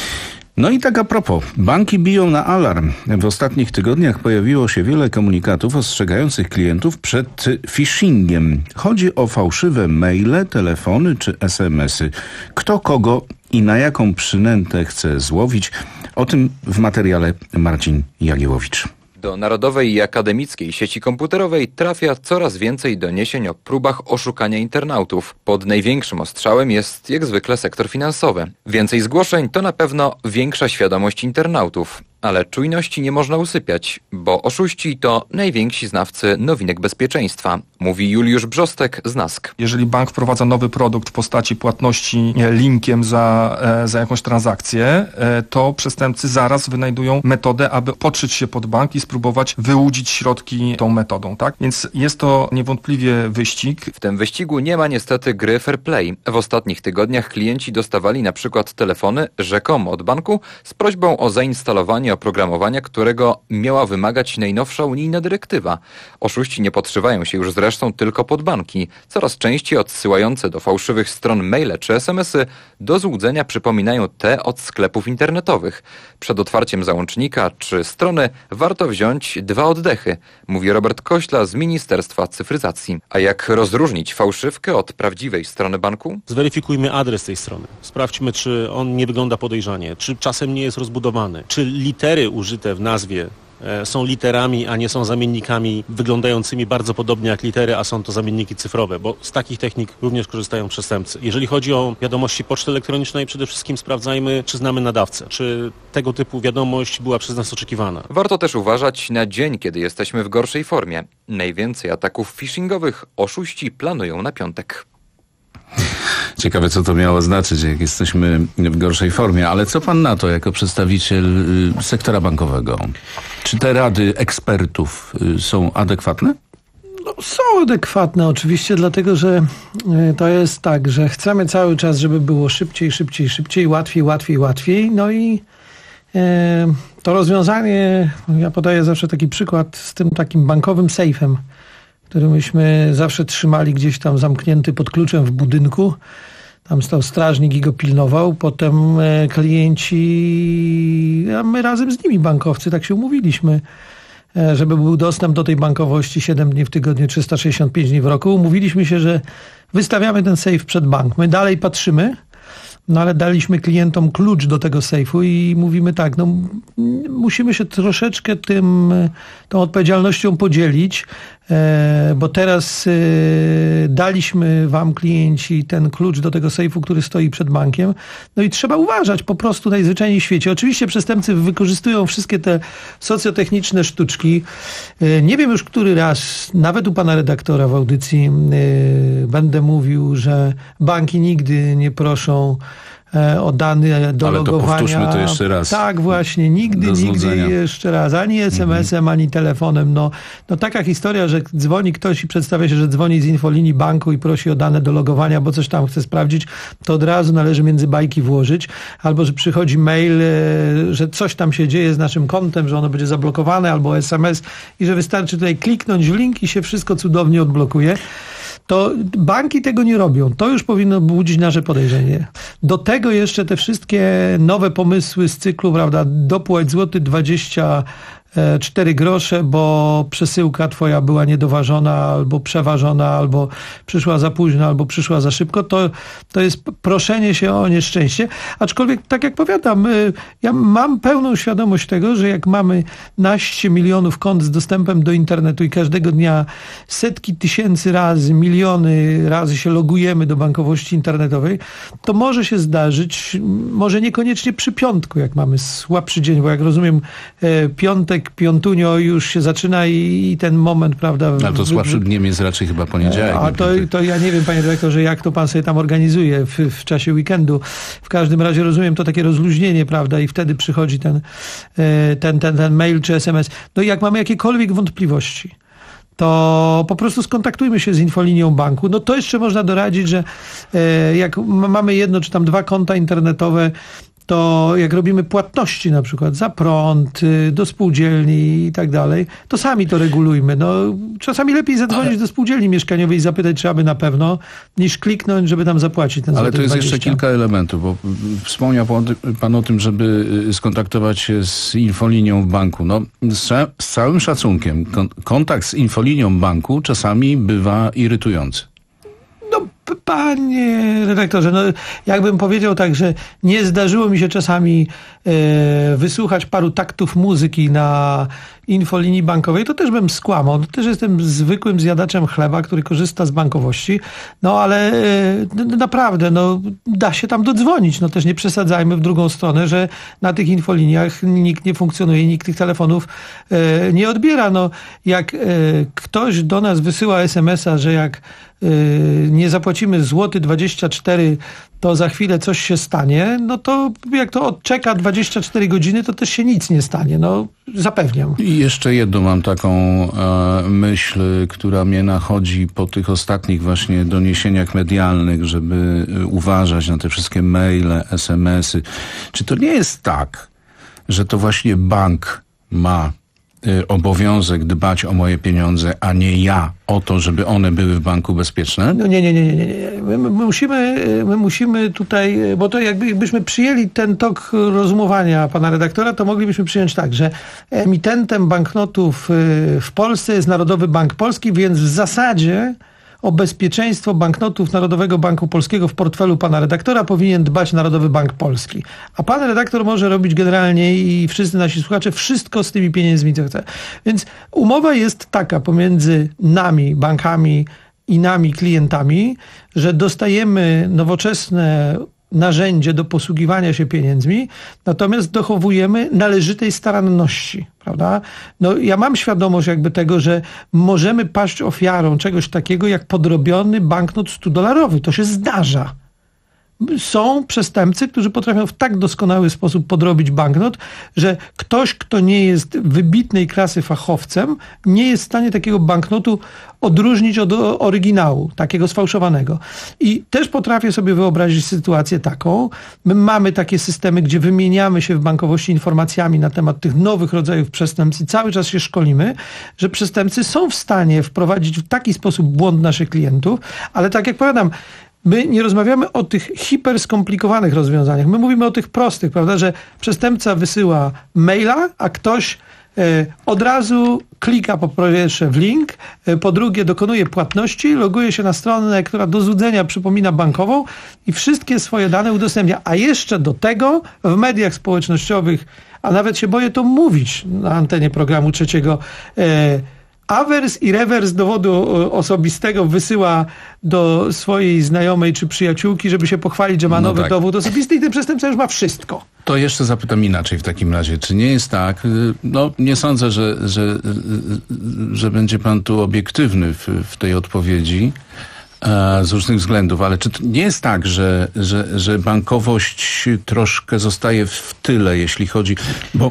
No i tak a propos, banki biją na alarm. W ostatnich tygodniach pojawiło się wiele komunikatów ostrzegających klientów przed phishingiem. Chodzi o fałszywe maile, telefony czy es em esy. Kto kogo i na jaką przynętę chce złowić? O tym w materiale Marcin Jagiełowicz. Do Narodowej i Akademickiej Sieci Komputerowej trafia coraz więcej doniesień o próbach oszukania internautów. Pod największym ostrzałem jest jak zwykle sektor finansowy. Więcej zgłoszeń to na pewno większa świadomość internautów. Ale czujności nie można usypiać, bo oszuści to najwięksi znawcy nowinek bezpieczeństwa, mówi Juliusz Brzostek z Nask. Jeżeli bank wprowadza nowy produkt w postaci płatności linkiem za, za jakąś transakcję, to przestępcy zaraz wynajdują metodę, aby podszyć się pod bank i spróbować wyłudzić środki tą metodą, tak? Więc jest to niewątpliwie wyścig. W tym wyścigu nie ma niestety gry fair play. W ostatnich tygodniach klienci dostawali na przykład telefony rzekomo od banku z prośbą o zainstalowanie oprogramowania, którego miała wymagać najnowsza unijna dyrektywa. Oszuści nie podszywają się już zresztą tylko pod banki. Coraz częściej odsyłające do fałszywych stron maile czy es em esy do złudzenia przypominają te od sklepów internetowych. Przed otwarciem załącznika czy strony warto wziąć dwa oddechy, mówi Robert Kośla z Ministerstwa Cyfryzacji. A jak rozróżnić fałszywkę od prawdziwej strony banku? Zweryfikujmy adres tej strony. Sprawdźmy, czy on nie wygląda podejrzanie, czy czasem nie jest rozbudowany, czy litery użyte w nazwie są literami, a nie są zamiennikami wyglądającymi bardzo podobnie jak litery, a są to zamienniki cyfrowe, bo z takich technik również korzystają przestępcy. Jeżeli chodzi o wiadomości poczty elektronicznej, przede wszystkim sprawdzajmy, czy znamy nadawcę, czy tego typu wiadomość była przez nas oczekiwana. Warto też uważać na dzień, kiedy jesteśmy w gorszej formie. Najwięcej ataków phishingowych oszuści planują na piątek. Ciekawe, co to miało znaczyć, jak jesteśmy w gorszej formie. Ale co pan na to, jako przedstawiciel sektora bankowego? Czy te rady ekspertów są adekwatne? No, są adekwatne oczywiście, dlatego że to jest tak, że chcemy cały czas, żeby było szybciej, szybciej, szybciej, łatwiej, łatwiej, łatwiej. No i e, to rozwiązanie, ja podaję zawsze taki przykład z tym takim bankowym sejfem, który myśmy zawsze trzymali gdzieś tam zamknięty pod kluczem w budynku. Tam stał strażnik i go pilnował. Potem klienci, a my razem z nimi bankowcy, tak się umówiliśmy, żeby był dostęp do tej bankowości siedem dni w tygodniu, trzysta sześćdziesiąt pięć dni w roku. Umówiliśmy się, że wystawiamy ten sejf przed bank. My dalej patrzymy, no ale daliśmy klientom klucz do tego sejfu i mówimy tak, no musimy się troszeczkę tym, tą odpowiedzialnością podzielić, e, bo teraz e, daliśmy wam klienci ten klucz do tego sejfu, który stoi przed bankiem, no i trzeba uważać po prostu najzwyczajniej w świecie. Oczywiście przestępcy wykorzystują wszystkie te socjotechniczne sztuczki. E, nie wiem już który raz, nawet u pana redaktora w audycji e, będę mówił, że banki nigdy nie proszą e, o dane do Ale to logowania. powtórzmy to jeszcze raz. Tak, właśnie. Nigdy, Do nigdy złudzenia. jeszcze raz. Ani es em esem, mhm. ani telefonem. No, no taka historia, że dzwoni ktoś i przedstawia się, że dzwoni z infolinii banku i prosi o dane do logowania, bo coś tam chce sprawdzić, to od razu należy między bajki włożyć. Albo, że przychodzi mail, e, że coś tam się dzieje z naszym kontem, że ono będzie zablokowane, albo es em es i że wystarczy tutaj kliknąć w link i się wszystko cudownie odblokuje. To banki tego nie robią. To już powinno budzić nasze podejrzenie. Do tego jeszcze te wszystkie nowe pomysły z cyklu, prawda, dopłać złoty dwadzieścia cztery grosze, bo przesyłka twoja była niedoważona, albo przeważona, albo przyszła za późno, albo przyszła za szybko, to, to jest proszenie się o nieszczęście. Aczkolwiek, tak jak powiadam, ja mam pełną świadomość tego, że jak mamy naście milionów kont z dostępem do internetu i każdego dnia setki tysięcy razy, miliony razy się logujemy do bankowości internetowej, to może się zdarzyć, może niekoniecznie przy piątku, jak mamy słabszy dzień, bo jak rozumiem, piątek piątunio już się zaczyna i, i ten moment, prawda... Ale to słabszym dniem jest raczej chyba poniedziałek. A to, to ja nie wiem, panie dyrektorze, jak to pan sobie tam organizuje w, w czasie weekendu. W każdym razie rozumiem to takie rozluźnienie, prawda, i wtedy przychodzi ten, ten, ten, ten mail czy es em es. No i jak mamy jakiekolwiek wątpliwości, to po prostu skontaktujmy się z infolinią banku. No to jeszcze można doradzić, że jak mamy jedno czy tam dwa konta internetowe, to jak robimy płatności na przykład za prąd, do spółdzielni i tak dalej, to sami to regulujmy. No, czasami lepiej zadzwonić Ale... do spółdzielni mieszkaniowej i zapytać, czy aby na pewno, niż kliknąć, żeby tam zapłacić ten Ale to jest dwadzieścia. jeszcze kilka elementów, bo wspomniał pan o tym, żeby skontaktować się z infolinią w banku. No, z, z całym szacunkiem, kontakt z infolinią banku czasami bywa irytujący. Panie redaktorze, no jakbym powiedział tak, że nie zdarzyło mi się czasami e, wysłuchać paru taktów muzyki na infolinii bankowej, to też bym skłamał. To też jestem zwykłym zjadaczem chleba, który korzysta z bankowości. No ale e, naprawdę, no da się tam dodzwonić. No też nie przesadzajmy w drugą stronę, że na tych infoliniach nikt nie funkcjonuje, nikt tych telefonów e, nie odbiera. No jak e, ktoś do nas wysyła es em es a, że jak nie zapłacimy złoty dwadzieścia cztery, to za chwilę coś się stanie, no to jak to odczeka dwadzieścia cztery godziny, to też się nic nie stanie, no zapewniam. I jeszcze jedną mam taką e, myśl, która mnie nachodzi po tych ostatnich właśnie doniesieniach medialnych, żeby uważać na te wszystkie maile, es em esy. Czy to nie jest tak, że to właśnie bank ma obowiązek dbać o moje pieniądze, a nie ja o to, żeby one były w banku bezpieczne? No nie, nie, nie, nie, nie. My, my, musimy, my musimy tutaj, bo to jakby, jakbyśmy przyjęli ten tok rozumowania pana redaktora, to moglibyśmy przyjąć tak, że emitentem banknotów w Polsce jest Narodowy Bank Polski, więc w zasadzie o bezpieczeństwo banknotów Narodowego Banku Polskiego w portfelu pana redaktora powinien dbać Narodowy Bank Polski. A pan redaktor może robić generalnie i wszyscy nasi słuchacze wszystko z tymi pieniędzmi, co chce. Więc umowa jest taka pomiędzy nami, bankami i nami, klientami, że dostajemy nowoczesne narzędzie do posługiwania się pieniędzmi, natomiast dochowujemy należytej staranności, prawda? No, ja mam świadomość jakby tego, że możemy paść ofiarą czegoś takiego jak podrobiony banknot stu dolarowy. To się zdarza. Są przestępcy, którzy potrafią w tak doskonały sposób podrobić banknot, że ktoś, kto nie jest wybitnej klasy fachowcem, nie jest w stanie takiego banknotu odróżnić od oryginału, takiego sfałszowanego. I też potrafię sobie wyobrazić sytuację taką. My mamy takie systemy, gdzie wymieniamy się w bankowości informacjami na temat tych nowych rodzajów przestępstw i cały czas się szkolimy, że przestępcy są w stanie wprowadzić w taki sposób błąd naszych klientów, ale tak jak powiadam, my nie rozmawiamy o tych hiperskomplikowanych rozwiązaniach. My mówimy o tych prostych, prawda, że przestępca wysyła maila, a ktoś e, od razu klika po pierwsze w link, e, po drugie dokonuje płatności, loguje się na stronę, która do złudzenia przypomina bankową i wszystkie swoje dane udostępnia. A jeszcze do tego w mediach społecznościowych, a nawet się boję to mówić na antenie programu trzeciego, e, awers i rewers dowodu osobistego wysyła do swojej znajomej czy przyjaciółki, żeby się pochwalić, że ma no nowy tak. dowód osobisty i ten przestępca już ma wszystko. To jeszcze zapytam inaczej w takim razie. Czy nie jest tak, no nie sądzę, że, że, że będzie pan tu obiektywny w, w tej odpowiedzi, z różnych względów, ale czy to nie jest tak, że, że, że bankowość troszkę zostaje w tyle, jeśli chodzi, bo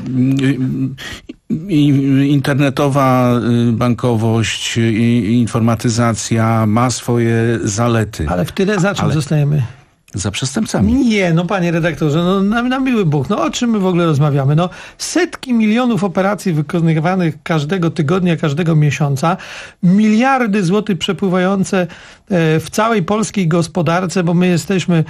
internetowa bankowość, informatyzacja ma swoje zalety. Ale w tyle za czym ale... zostajemy? Za przestępcami. Nie, no panie redaktorze, no na, na miły Bóg, no o czym my w ogóle rozmawiamy? No setki milionów operacji wykonywanych każdego tygodnia, każdego miesiąca, miliardy złotych przepływające e, w całej polskiej gospodarce, bo my jesteśmy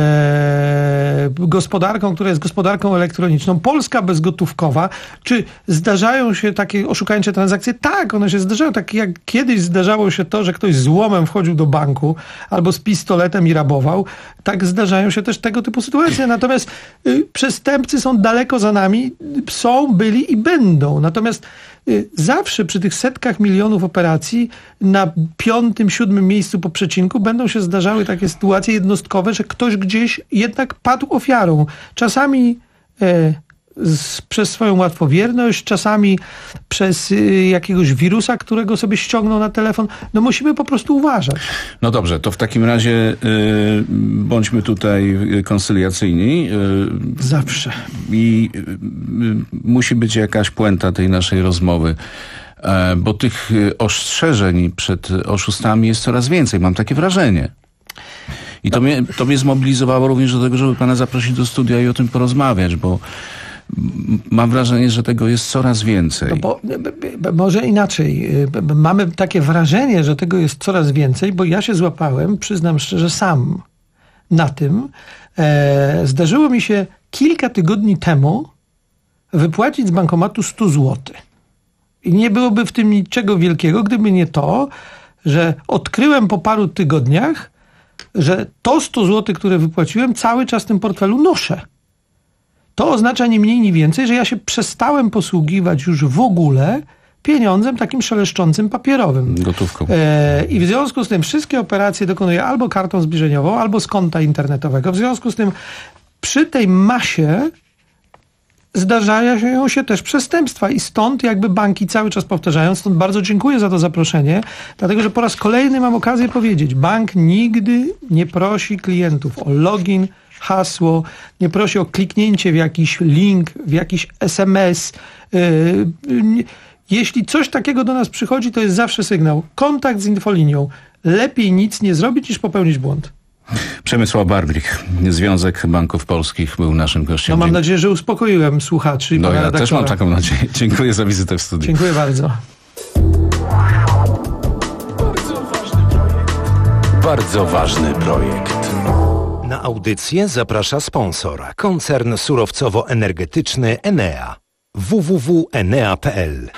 e, gospodarką, która jest gospodarką elektroniczną. Polska bezgotówkowa. Czy zdarzają się takie oszukańcze transakcje? Tak, one się zdarzają. Tak jak kiedyś zdarzało się to, że ktoś z łomem wchodził do banku albo z pistoletem i rabował. Tak zdarzają się też tego typu sytuacje. Natomiast y, przestępcy są daleko za nami, są, byli i będą. Natomiast y, zawsze przy tych setkach milionów operacji na piątym, siódmym miejscu po przecinku będą się zdarzały takie sytuacje jednostkowe, że ktoś gdzieś jednak padł ofiarą. Czasami y, Z, przez swoją łatwowierność, czasami przez y, jakiegoś wirusa, którego sobie ściągnął na telefon. No musimy po prostu uważać. No dobrze, to w takim razie y, bądźmy tutaj koncyliacyjni. Y, Zawsze. I y, y, musi być jakaś puenta tej naszej rozmowy. Y, bo tych ostrzeżeń przed oszustami jest coraz więcej. Mam takie wrażenie. I to mnie, to mnie zmobilizowało również do tego, żeby pana zaprosić do studia i o tym porozmawiać, bo mam wrażenie, że tego jest coraz więcej. No bo, może inaczej. Mamy takie wrażenie, że tego jest coraz więcej, bo ja się złapałem, przyznam szczerze, sam na tym. E, zdarzyło mi się kilka tygodni temu wypłacić z bankomatu sto złotych. I nie byłoby w tym niczego wielkiego, gdyby nie to, że odkryłem po paru tygodniach, że to sto złotych, które wypłaciłem, cały czas w tym portfelu noszę. To oznacza nie mniej, nie więcej, że ja się przestałem posługiwać już w ogóle pieniądzem takim szeleszczącym papierowym. Gotówką. E, I w związku z tym wszystkie operacje dokonuję albo kartą zbliżeniową, albo z konta internetowego. W związku z tym przy tej masie zdarzają się też przestępstwa i stąd jakby banki cały czas powtarzają, stąd bardzo dziękuję za to zaproszenie, dlatego że po raz kolejny mam okazję powiedzieć, bank nigdy nie prosi klientów o login, hasło, nie prosi o kliknięcie w jakiś link, w jakiś es em es. Jeśli coś takiego do nas przychodzi, to jest zawsze sygnał. Kontakt z infolinią. Lepiej nic nie zrobić, niż popełnić błąd. Przemysław Barbrik, Związek Banków Polskich, był naszym gościem. No mam nadzieję, że uspokoiłem słuchaczy i No pana ja redaktora. też mam taką nadzieję. Dziękuję za wizytę w studiu. Dziękuję bardzo. Bardzo ważny projekt. Na audycję zaprasza sponsor. Koncern surowcowo-energetyczny Enea. w w w kropka enea kropka p l.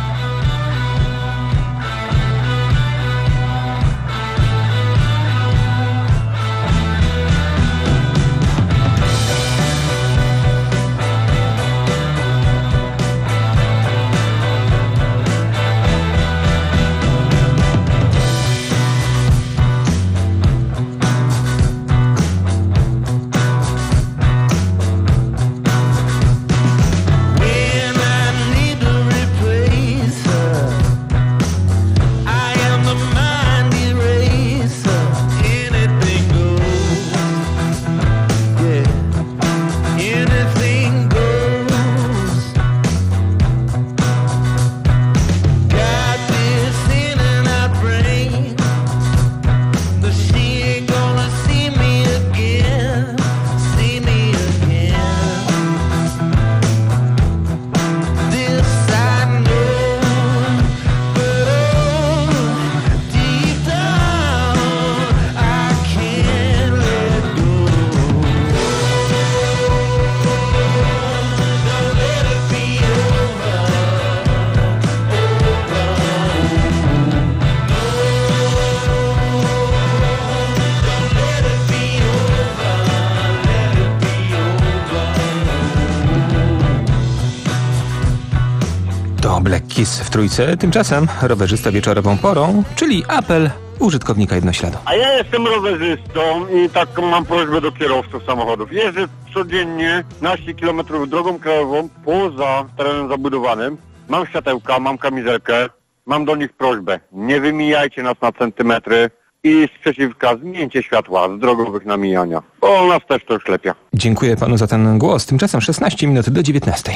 Black Kiss w trójce, tymczasem rowerzysta wieczorową porą, czyli apel użytkownika jednośladu. A ja jestem rowerzystą i tak mam prośbę do kierowców samochodów. Jeżdżę codziennie piętnaście kilometrów drogą krajową poza terenem zabudowanym. Mam światełka, mam kamizelkę, mam do nich prośbę. Nie wymijajcie nas na centymetry, i sprzeciwka zmieńcie światła z drogowych na mijania, bo nas też to ślepia. Dziękuję panu za ten głos. Tymczasem szesnaście minut do dziewiętnastej.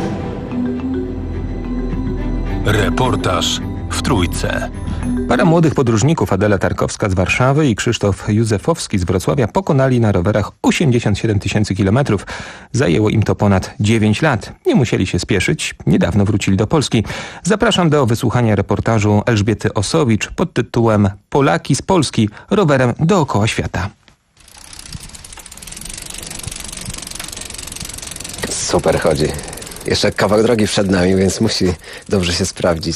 Reportaż w Trójce. Para młodych podróżników, Adela Tarkowska z Warszawy i Krzysztof Józefowski z Wrocławia, pokonali na rowerach osiemdziesiąt siedem tysięcy kilometrów. Zajęło im to ponad dziewięć lat. Nie musieli się spieszyć. Niedawno wrócili do Polski. Zapraszam do wysłuchania reportażu Elżbiety Osowicz pod tytułem Polaki z Polski rowerem dookoła świata. Super chodzi. Jeszcze kawałek drogi przed nami, więc musi dobrze się sprawdzić.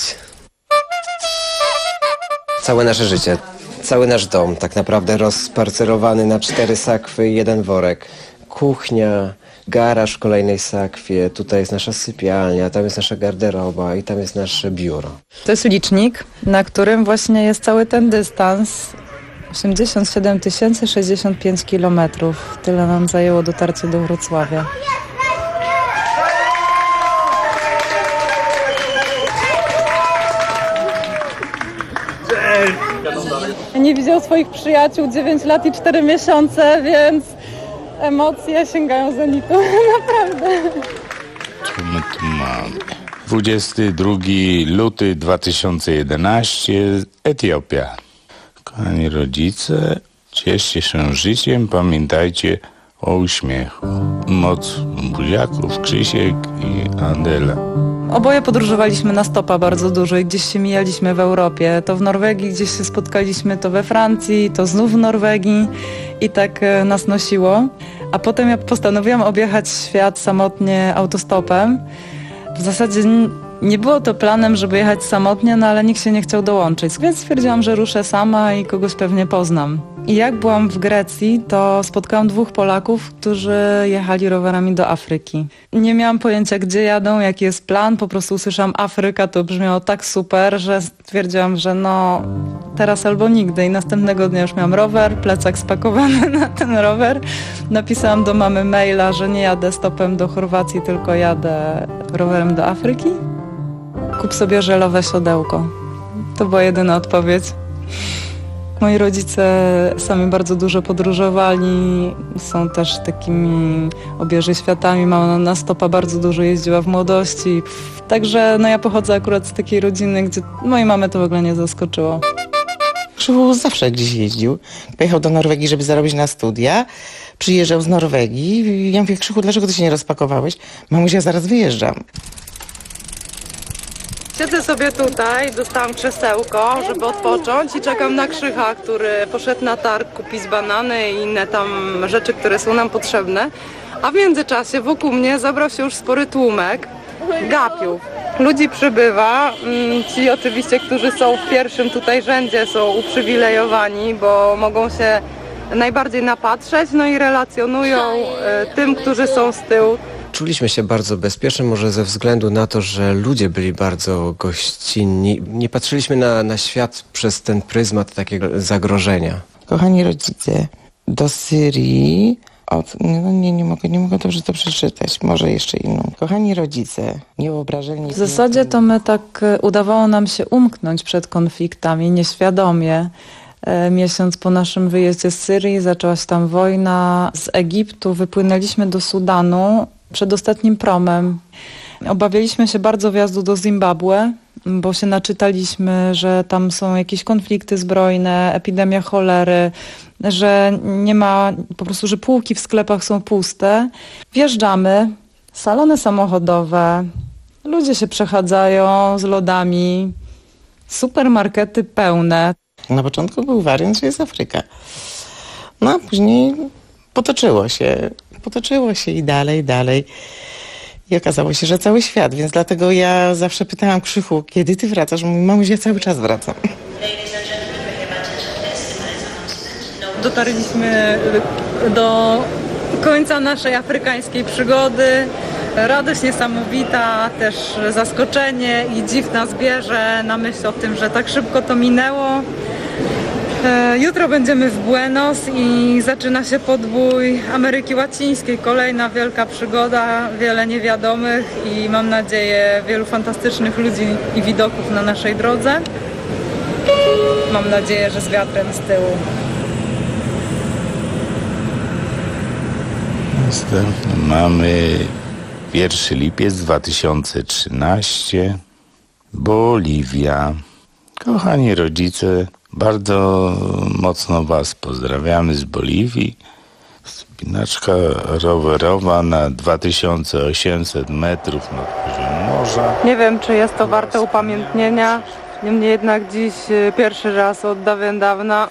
Całe nasze życie, cały nasz dom tak naprawdę rozparcelowany na cztery sakwy i jeden worek. Kuchnia, garaż w kolejnej sakwie, tutaj jest nasza sypialnia, tam jest nasza garderoba i tam jest nasze biuro. To jest licznik, na którym właśnie jest cały ten dystans. osiemdziesiąt siedem tysięcy sześćdziesiąt pięć kilometrów. Tyle nam zajęło dotarcie do Wrocławia. Nie widział swoich przyjaciół dziewięć lat i cztery miesiące, więc emocje sięgają zenitu. Naprawdę. Co my tu mamy? dwudziestego drugiego lutego dwa tysiące jedenastego, Etiopia. Kochani rodzice, cieszcie się życiem, pamiętajcie o uśmiechu. Moc buziaków, Krzysiek i Adela. Oboje podróżowaliśmy na stopa bardzo dużo i gdzieś się mijaliśmy w Europie. To w Norwegii gdzieś się spotkaliśmy, to we Francji, to znów w Norwegii i tak nas nosiło. A potem ja postanowiłam objechać świat samotnie autostopem. W zasadzie nie było to planem, żeby jechać samotnie, no ale nikt się nie chciał dołączyć. Więc stwierdziłam, że ruszę sama i kogoś pewnie poznam. I jak byłam w Grecji, to spotkałam dwóch Polaków, którzy jechali rowerami do Afryki. Nie miałam pojęcia, gdzie jadą, jaki jest plan. Po prostu usłyszałam Afryka, to brzmiało tak super, że stwierdziłam, że no teraz albo nigdy. I następnego dnia już miałam rower, plecak spakowany na ten rower. Napisałam do mamy maila, że nie jadę stopem do Chorwacji, tylko jadę rowerem do Afryki. Kup sobie żelowe siodełko. To była jedyna odpowiedź. Moi rodzice sami bardzo dużo podróżowali, są też takimi obieży światami. Mama na stopa bardzo dużo jeździła w młodości. Także no ja pochodzę akurat z takiej rodziny, gdzie mojej mamy to w ogóle nie zaskoczyło. Krzychu zawsze gdzieś jeździł. Pojechał do Norwegii, żeby zarobić na studia. Przyjeżdżał z Norwegii. Ja mówię, Krzychu, dlaczego ty się nie rozpakowałeś? Mamuś, ja zaraz wyjeżdżam. Siedzę sobie tutaj, dostałam krzesełko, żeby odpocząć i czekam na Krzycha, który poszedł na targ kupić banany i inne tam rzeczy, które są nam potrzebne. A w międzyczasie wokół mnie zabrał się już spory tłumek gapiów. Ludzi przybywa, ci oczywiście, którzy są w pierwszym tutaj rzędzie, są uprzywilejowani, bo mogą się najbardziej napatrzeć, no i relacjonują tym, którzy są z tyłu. Czuliśmy się bardzo bezpiecznie, może ze względu na to, że ludzie byli bardzo gościnni. Nie patrzyliśmy na, na świat przez ten pryzmat takiego zagrożenia. Kochani rodzice, do Syrii... Od, no nie, nie mogę, nie mogę dobrze to przeczytać. Może jeszcze inną. Kochani rodzice, niewyobrażalni... W zasadzie to my tak udawało nam się umknąć przed konfliktami, nieświadomie. Miesiąc po naszym wyjeździe z Syrii zaczęła się tam wojna. Z Egiptu wypłynęliśmy do Sudanu przed ostatnim promem. Obawialiśmy się bardzo wjazdu do Zimbabwe, bo się naczytaliśmy, że tam są jakieś konflikty zbrojne, epidemia cholery, że nie ma, po prostu, że półki w sklepach są puste. Wjeżdżamy, salony samochodowe, ludzie się przechadzają z lodami, supermarkety pełne. Na początku był wariant, że jest Afryka. No a później potoczyło się, potoczyło się i dalej, dalej. I okazało się, że cały świat, więc dlatego ja zawsze pytałam Krzychu, kiedy ty wracasz? Mówi, mamuś, ja cały czas wracam. Dotarliśmy do końca naszej afrykańskiej przygody. Radość niesamowita, też zaskoczenie i dziw nas bierze na myśl o tym, że tak szybko to minęło. Jutro będziemy w Buenos i zaczyna się podbój Ameryki Łacińskiej. Kolejna wielka przygoda, wiele niewiadomych i mam nadzieję wielu fantastycznych ludzi i widoków na naszej drodze. Mam nadzieję, że z wiatrem z tyłu. Następnie mamy pierwszy lipiec dwa tysiące trzynasty. Boliwia. Kochani rodzice, bardzo mocno Was pozdrawiamy z Boliwii. Wspinaczka rowerowa na dwa tysiące osiemset metrów nad poziomem morza. Nie wiem, czy jest to warte upamiętnienia. Niemniej jednak dziś pierwszy raz od dawien dawna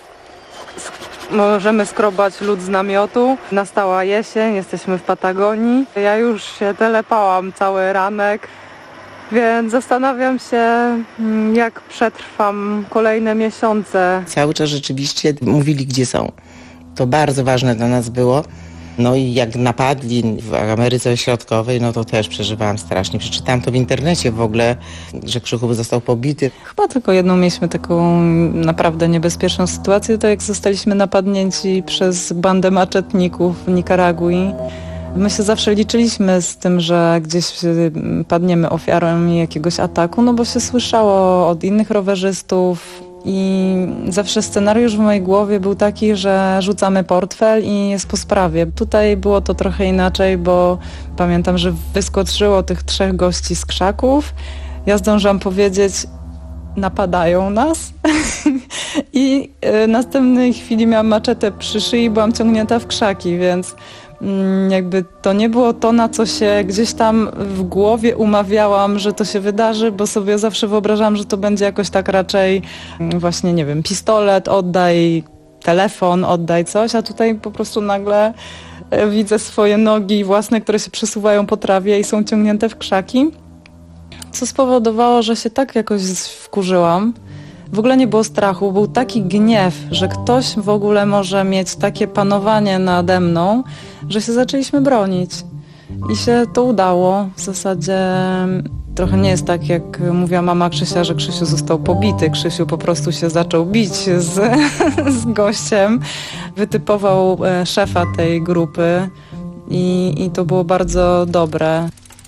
możemy skrobać lód z namiotu. Nastała jesień, jesteśmy w Patagonii. Ja już się telepałam cały ranek, więc zastanawiam się, jak przetrwam kolejne miesiące. Cały czas rzeczywiście mówili, gdzie są. To bardzo ważne dla nas było. No i jak napadli w Ameryce Środkowej, no to też przeżywałam strasznie. Przeczytałam to w internecie w ogóle, że Krzychu został pobity. Chyba tylko jedną mieliśmy taką naprawdę niebezpieczną sytuację, to jak zostaliśmy napadnięci przez bandę maczetników w Nikaragui. My się zawsze liczyliśmy z tym, że gdzieś padniemy ofiarą jakiegoś ataku, no bo się słyszało od innych rowerzystów i zawsze scenariusz w mojej głowie był taki, że rzucamy portfel i jest po sprawie. Tutaj było to trochę inaczej, bo pamiętam, że wyskoczyło tych trzech gości z krzaków. Ja zdążyłam powiedzieć, napadają nas i w następnej chwili miałam maczetę przy szyi i byłam ciągnięta w krzaki, więc jakby to nie było to, na co się gdzieś tam w głowie umawiałam, że to się wydarzy, bo sobie zawsze wyobrażałam, że to będzie jakoś tak raczej właśnie, nie wiem, pistolet, oddaj telefon, oddaj coś, a tutaj po prostu nagle widzę swoje nogi własne, które się przesuwają po trawie i są ciągnięte w krzaki, co spowodowało, że się tak jakoś wkurzyłam. W ogóle nie było strachu, był taki gniew, że ktoś w ogóle może mieć takie panowanie nade mną, że się zaczęliśmy bronić. I się to udało. W zasadzie trochę nie jest tak, jak mówiła mama Krzysia, że Krzysiu został pobity. Krzysiu po prostu się zaczął bić z, z gościem. Wytypował szefa tej grupy i, i to było bardzo dobre.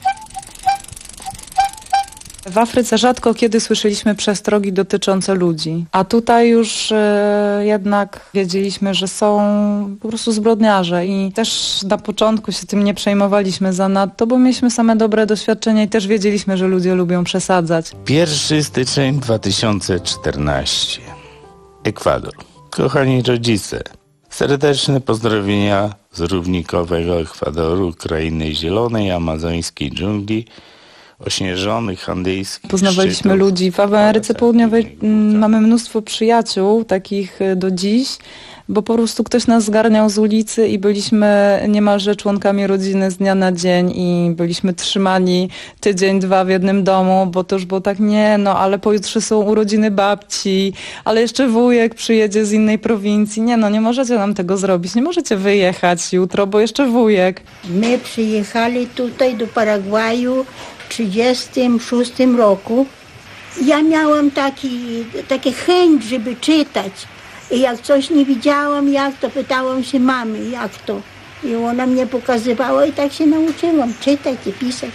W Afryce rzadko kiedy słyszeliśmy przestrogi dotyczące ludzi, a tutaj już e, jednak wiedzieliśmy, że są po prostu zbrodniarze i też na początku się tym nie przejmowaliśmy zanadto, bo mieliśmy same dobre doświadczenia i też wiedzieliśmy, że ludzie lubią przesadzać. pierwszy stycznia dwa tysiące czternasty. Ekwador. Kochani rodzice, serdeczne pozdrowienia z równikowego Ekwadoru, krainy zielonej, amazońskiej dżungli, ośnieżonych, andyjskich Poznawaliśmy szczytów. ludzi. W Ameryce Południowej mamy mnóstwo przyjaciół, takich do dziś, bo po prostu ktoś nas zgarniał z ulicy i byliśmy niemalże członkami rodziny z dnia na dzień i byliśmy trzymani tydzień, dwa w jednym domu, bo to już było tak, nie no, ale pojutrze są urodziny babci, ale jeszcze wujek przyjedzie z innej prowincji. Nie no, nie możecie nam tego zrobić, nie możecie wyjechać jutro, bo jeszcze wujek. My przyjechali tutaj do Paragwaju w trzydziestym szóstym roku. Ja miałam taki, takie chęć, żeby czytać. I jak coś nie widziałam, jak to pytałam się mamy, jak to. I ona mnie pokazywała i tak się nauczyłam czytać i pisać.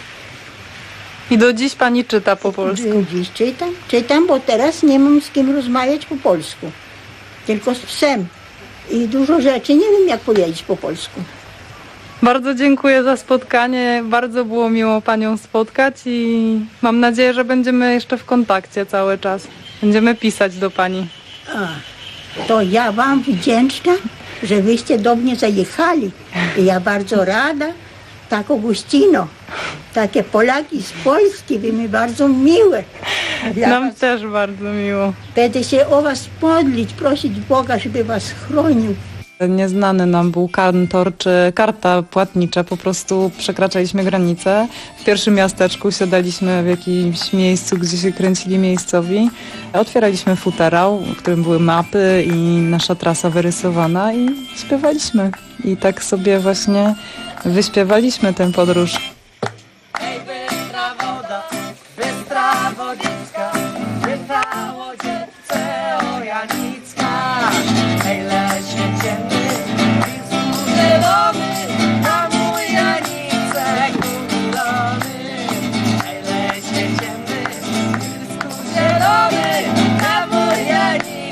I do dziś pani czyta po polsku? Do dziś czytam. Czytam, bo teraz nie mam z kim rozmawiać po polsku. Tylko z psem. I dużo rzeczy nie wiem, jak powiedzieć po polsku. Bardzo dziękuję za spotkanie. Bardzo było miło panią spotkać i mam nadzieję, że będziemy jeszcze w kontakcie cały czas. Będziemy pisać do pani. A, to ja wam wdzięczna, że wyście do mnie zajechali. I ja bardzo rada. Tak, Augustino. Takie Polaki z Polski, wy mi bardzo miłe. Ja Nam was, też bardzo miło. będę się o was modlić, prosić Boga, żeby was chronił. Nieznany nam był kantor czy karta płatnicza, po prostu przekraczaliśmy granicę. W pierwszym miasteczku siadaliśmy w jakimś miejscu, gdzie się kręcili miejscowi. Otwieraliśmy futerał, w którym były mapy i nasza trasa wyrysowana i śpiewaliśmy. I tak sobie właśnie wyśpiewaliśmy tę podróż. Hej, bystra woda, bystra wodicka, bystra łodziewce ojanicka. Hej, lesie ciemny, wilcu zielony, na mój Janicek umilony. Hej, lesie ciemny, wilcu zielony, na mój Janicek.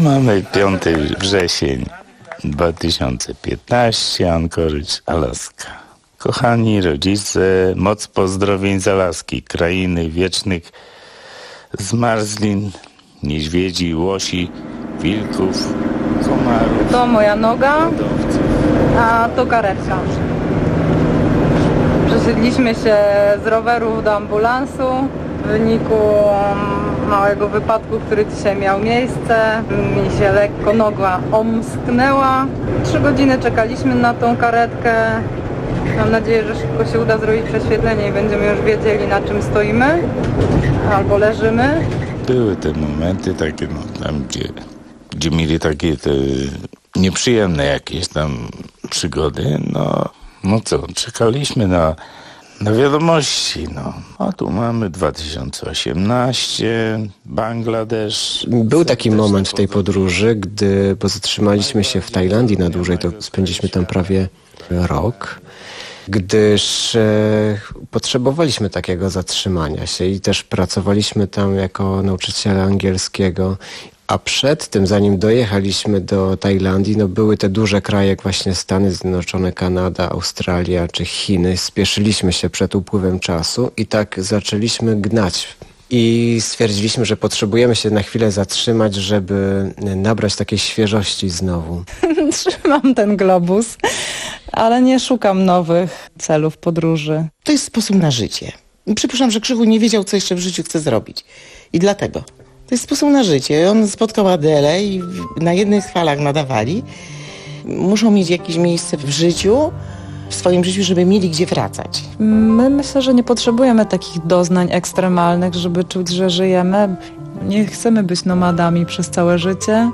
Mamy piąty wrzesień dwa tysiące piętnasty, Anchorage, Alaska. Kochani rodzice, moc pozdrowień z Alaski, krainy wiecznych zmarzlin, niedźwiedzi, łosi, wilków, komarów. To moja noga, a to karetka. Przesiedliśmy się z rowerów do ambulansu w wyniku małego wypadku, który dzisiaj miał miejsce. Mi się lekko noga omsknęła. Trzy godziny czekaliśmy na tą karetkę. Mam nadzieję, że szybko się uda zrobić prześwietlenie i będziemy już wiedzieli, na czym stoimy albo leżymy. Były te momenty takie, no tam gdzie, gdzie mieli takie te nieprzyjemne jakieś tam przygody, no, no co, czekaliśmy na, na wiadomości, no. A tu mamy dwa tysiące osiemnasty, Bangladesz. Był taki moment w tej podróży, gdy, bo zatrzymaliśmy się w Tajlandii na dłużej, to spędziliśmy tam prawie rok, gdyż e, potrzebowaliśmy takiego zatrzymania się i też pracowaliśmy tam jako nauczyciele angielskiego. A przed tym, zanim dojechaliśmy do Tajlandii, no były te duże kraje, jak właśnie Stany Zjednoczone, Kanada, Australia czy Chiny. Spieszyliśmy się przed upływem czasu i tak zaczęliśmy gnać. I stwierdziliśmy, że potrzebujemy się na chwilę zatrzymać, żeby nabrać takiej świeżości znowu. Trzymam ten globus, ale nie szukam nowych celów podróży. To jest sposób na życie. Przypuszczam, że Krzychu nie wiedział, co jeszcze w życiu chce zrobić. I dlatego. To jest sposób na życie. On spotkał Adelę i na jednych falach nadawali. Muszą mieć jakieś miejsce w życiu, w swoim życiu, żeby mieli gdzie wracać. My myślę, że nie potrzebujemy takich doznań ekstremalnych, żeby czuć, że żyjemy. Nie chcemy być nomadami przez całe życie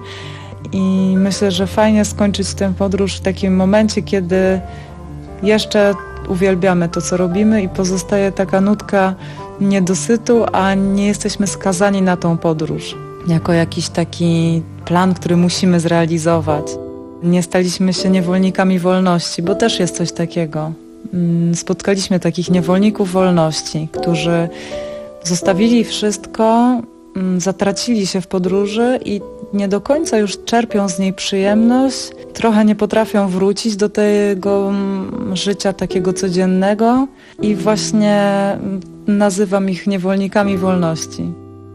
i myślę, że fajnie skończyć tę podróż w takim momencie, kiedy jeszcze uwielbiamy to, co robimy i pozostaje taka nutka niedosytu, a nie jesteśmy skazani na tą podróż. Jako jakiś taki plan, który musimy zrealizować. Nie staliśmy się niewolnikami wolności, bo też jest coś takiego. Spotkaliśmy takich niewolników wolności, którzy zostawili wszystko, zatracili się w podróży i nie do końca już czerpią z niej przyjemność, trochę nie potrafią wrócić do tego życia takiego codziennego i właśnie nazywam ich niewolnikami wolności.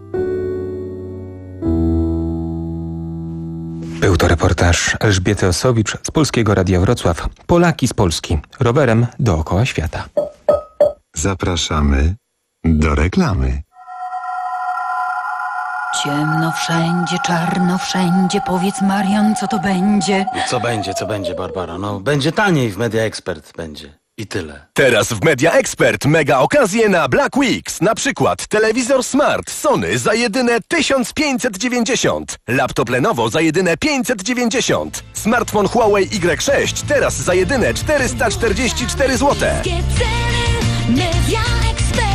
Był to reportaż Elżbiety Osowicz z Polskiego Radia Wrocław. Polaki z Polski. Rowerem dookoła świata. Zapraszamy do reklamy. Ciemno wszędzie, czarno wszędzie. Powiedz, Marian, co to będzie? Co będzie, co będzie, Barbara? No, będzie taniej w Media Expert, będzie. I tyle. Teraz w Media Expert mega okazje na Black Weeks. Na przykład telewizor Smart Sony za jedyne tysiąc pięćset dziewięćdziesiąt. Laptop Lenovo za jedyne pięćset dziewięćdziesiąt. Smartfon Huawei Y sześć teraz za jedyne czterysta czterdzieści cztery złote. Media Expert.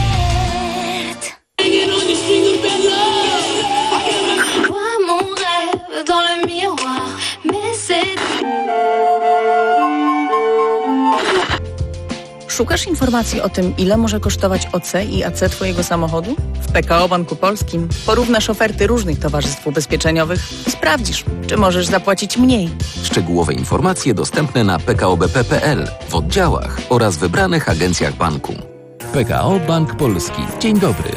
Dans le miroir, mais c'est... Szukasz informacji o tym, ile może kosztować O C i A C Twojego samochodu? W P K O Banku Polskim porównasz oferty różnych towarzystw ubezpieczeniowych i sprawdzisz, czy możesz zapłacić mniej. Szczegółowe informacje dostępne na p k o b p kropka p l, w oddziałach oraz wybranych agencjach banku. P K O Bank Polski. Dzień dobry.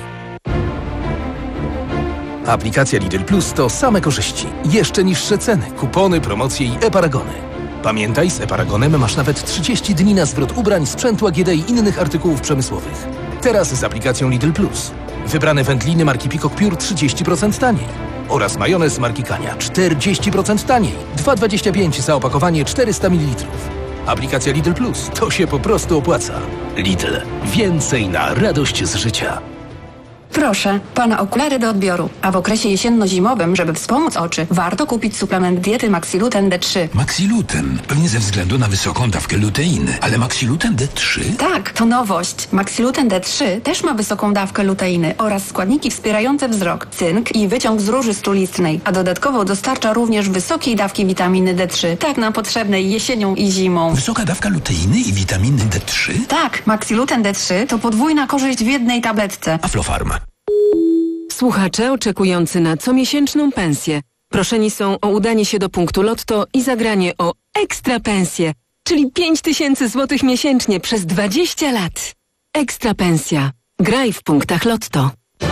Aplikacja Lidl Plus to same korzyści. Jeszcze niższe ceny, kupony, promocje i e-paragony. Pamiętaj, z e-paragonem masz nawet trzydzieści dni na zwrot ubrań, sprzętu A G D i innych artykułów przemysłowych. Teraz z aplikacją Lidl Plus. Wybrane wędliny marki Peacock Pure trzydzieści procent taniej. Oraz majonez marki Kania czterdzieści procent taniej. dwa dwadzieścia pięć za opakowanie czterysta mililitrów. Aplikacja Lidl Plus to się po prostu opłaca. Lidl. Więcej na radość z życia. Proszę, pana okulary do odbioru. A w okresie jesienno-zimowym, żeby wspomóc oczy, warto kupić suplement diety Maxiluten D trzy. Maxiluten? Pewnie ze względu na wysoką dawkę luteiny. Ale Maxiluten D trzy? Tak, to nowość. Maxiluten D trzy też ma wysoką dawkę luteiny oraz składniki wspierające wzrok, cynk i wyciąg z róży strulistnej. A dodatkowo dostarcza również wysokiej dawki witaminy D trzy. Tak nam potrzebnej jesienią i zimą. Wysoka dawka luteiny i witaminy D trzy? Tak, Maxiluten D trzy to podwójna korzyść w jednej tabletce. Aflofarm. Słuchacze oczekujący na comiesięczną pensję. Proszeni są o udanie się do punktu Lotto i zagranie o ekstra pensję, czyli pięć tysięcy złotych miesięcznie przez dwadzieścia lat. Ekstra pensja. Graj w punktach Lotto.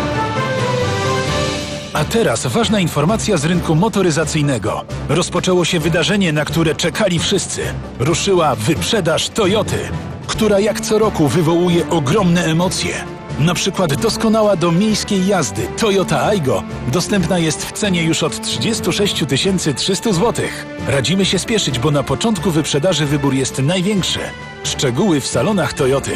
A teraz ważna informacja z rynku motoryzacyjnego. Rozpoczęło się wydarzenie, na które czekali wszyscy. Ruszyła wyprzedaż Toyoty, która jak co roku wywołuje ogromne emocje. Na przykład doskonała do miejskiej jazdy Toyota Aygo dostępna jest w cenie już od trzydzieści sześć tysięcy trzysta złotych. Radzimy się spieszyć, bo na początku wyprzedaży wybór jest największy. Szczegóły w salonach Toyoty.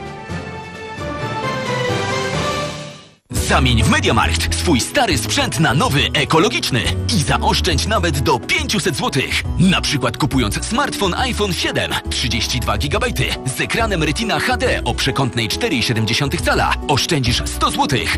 Zamień w MediaMarkt swój stary sprzęt na nowy, ekologiczny i zaoszczędź nawet do pięćset złotych. Na przykład kupując smartfon iPhone siedem, trzydzieści dwa gigabajty z ekranem Retina H D o przekątnej cztery i siedem cala oszczędzisz sto złotych.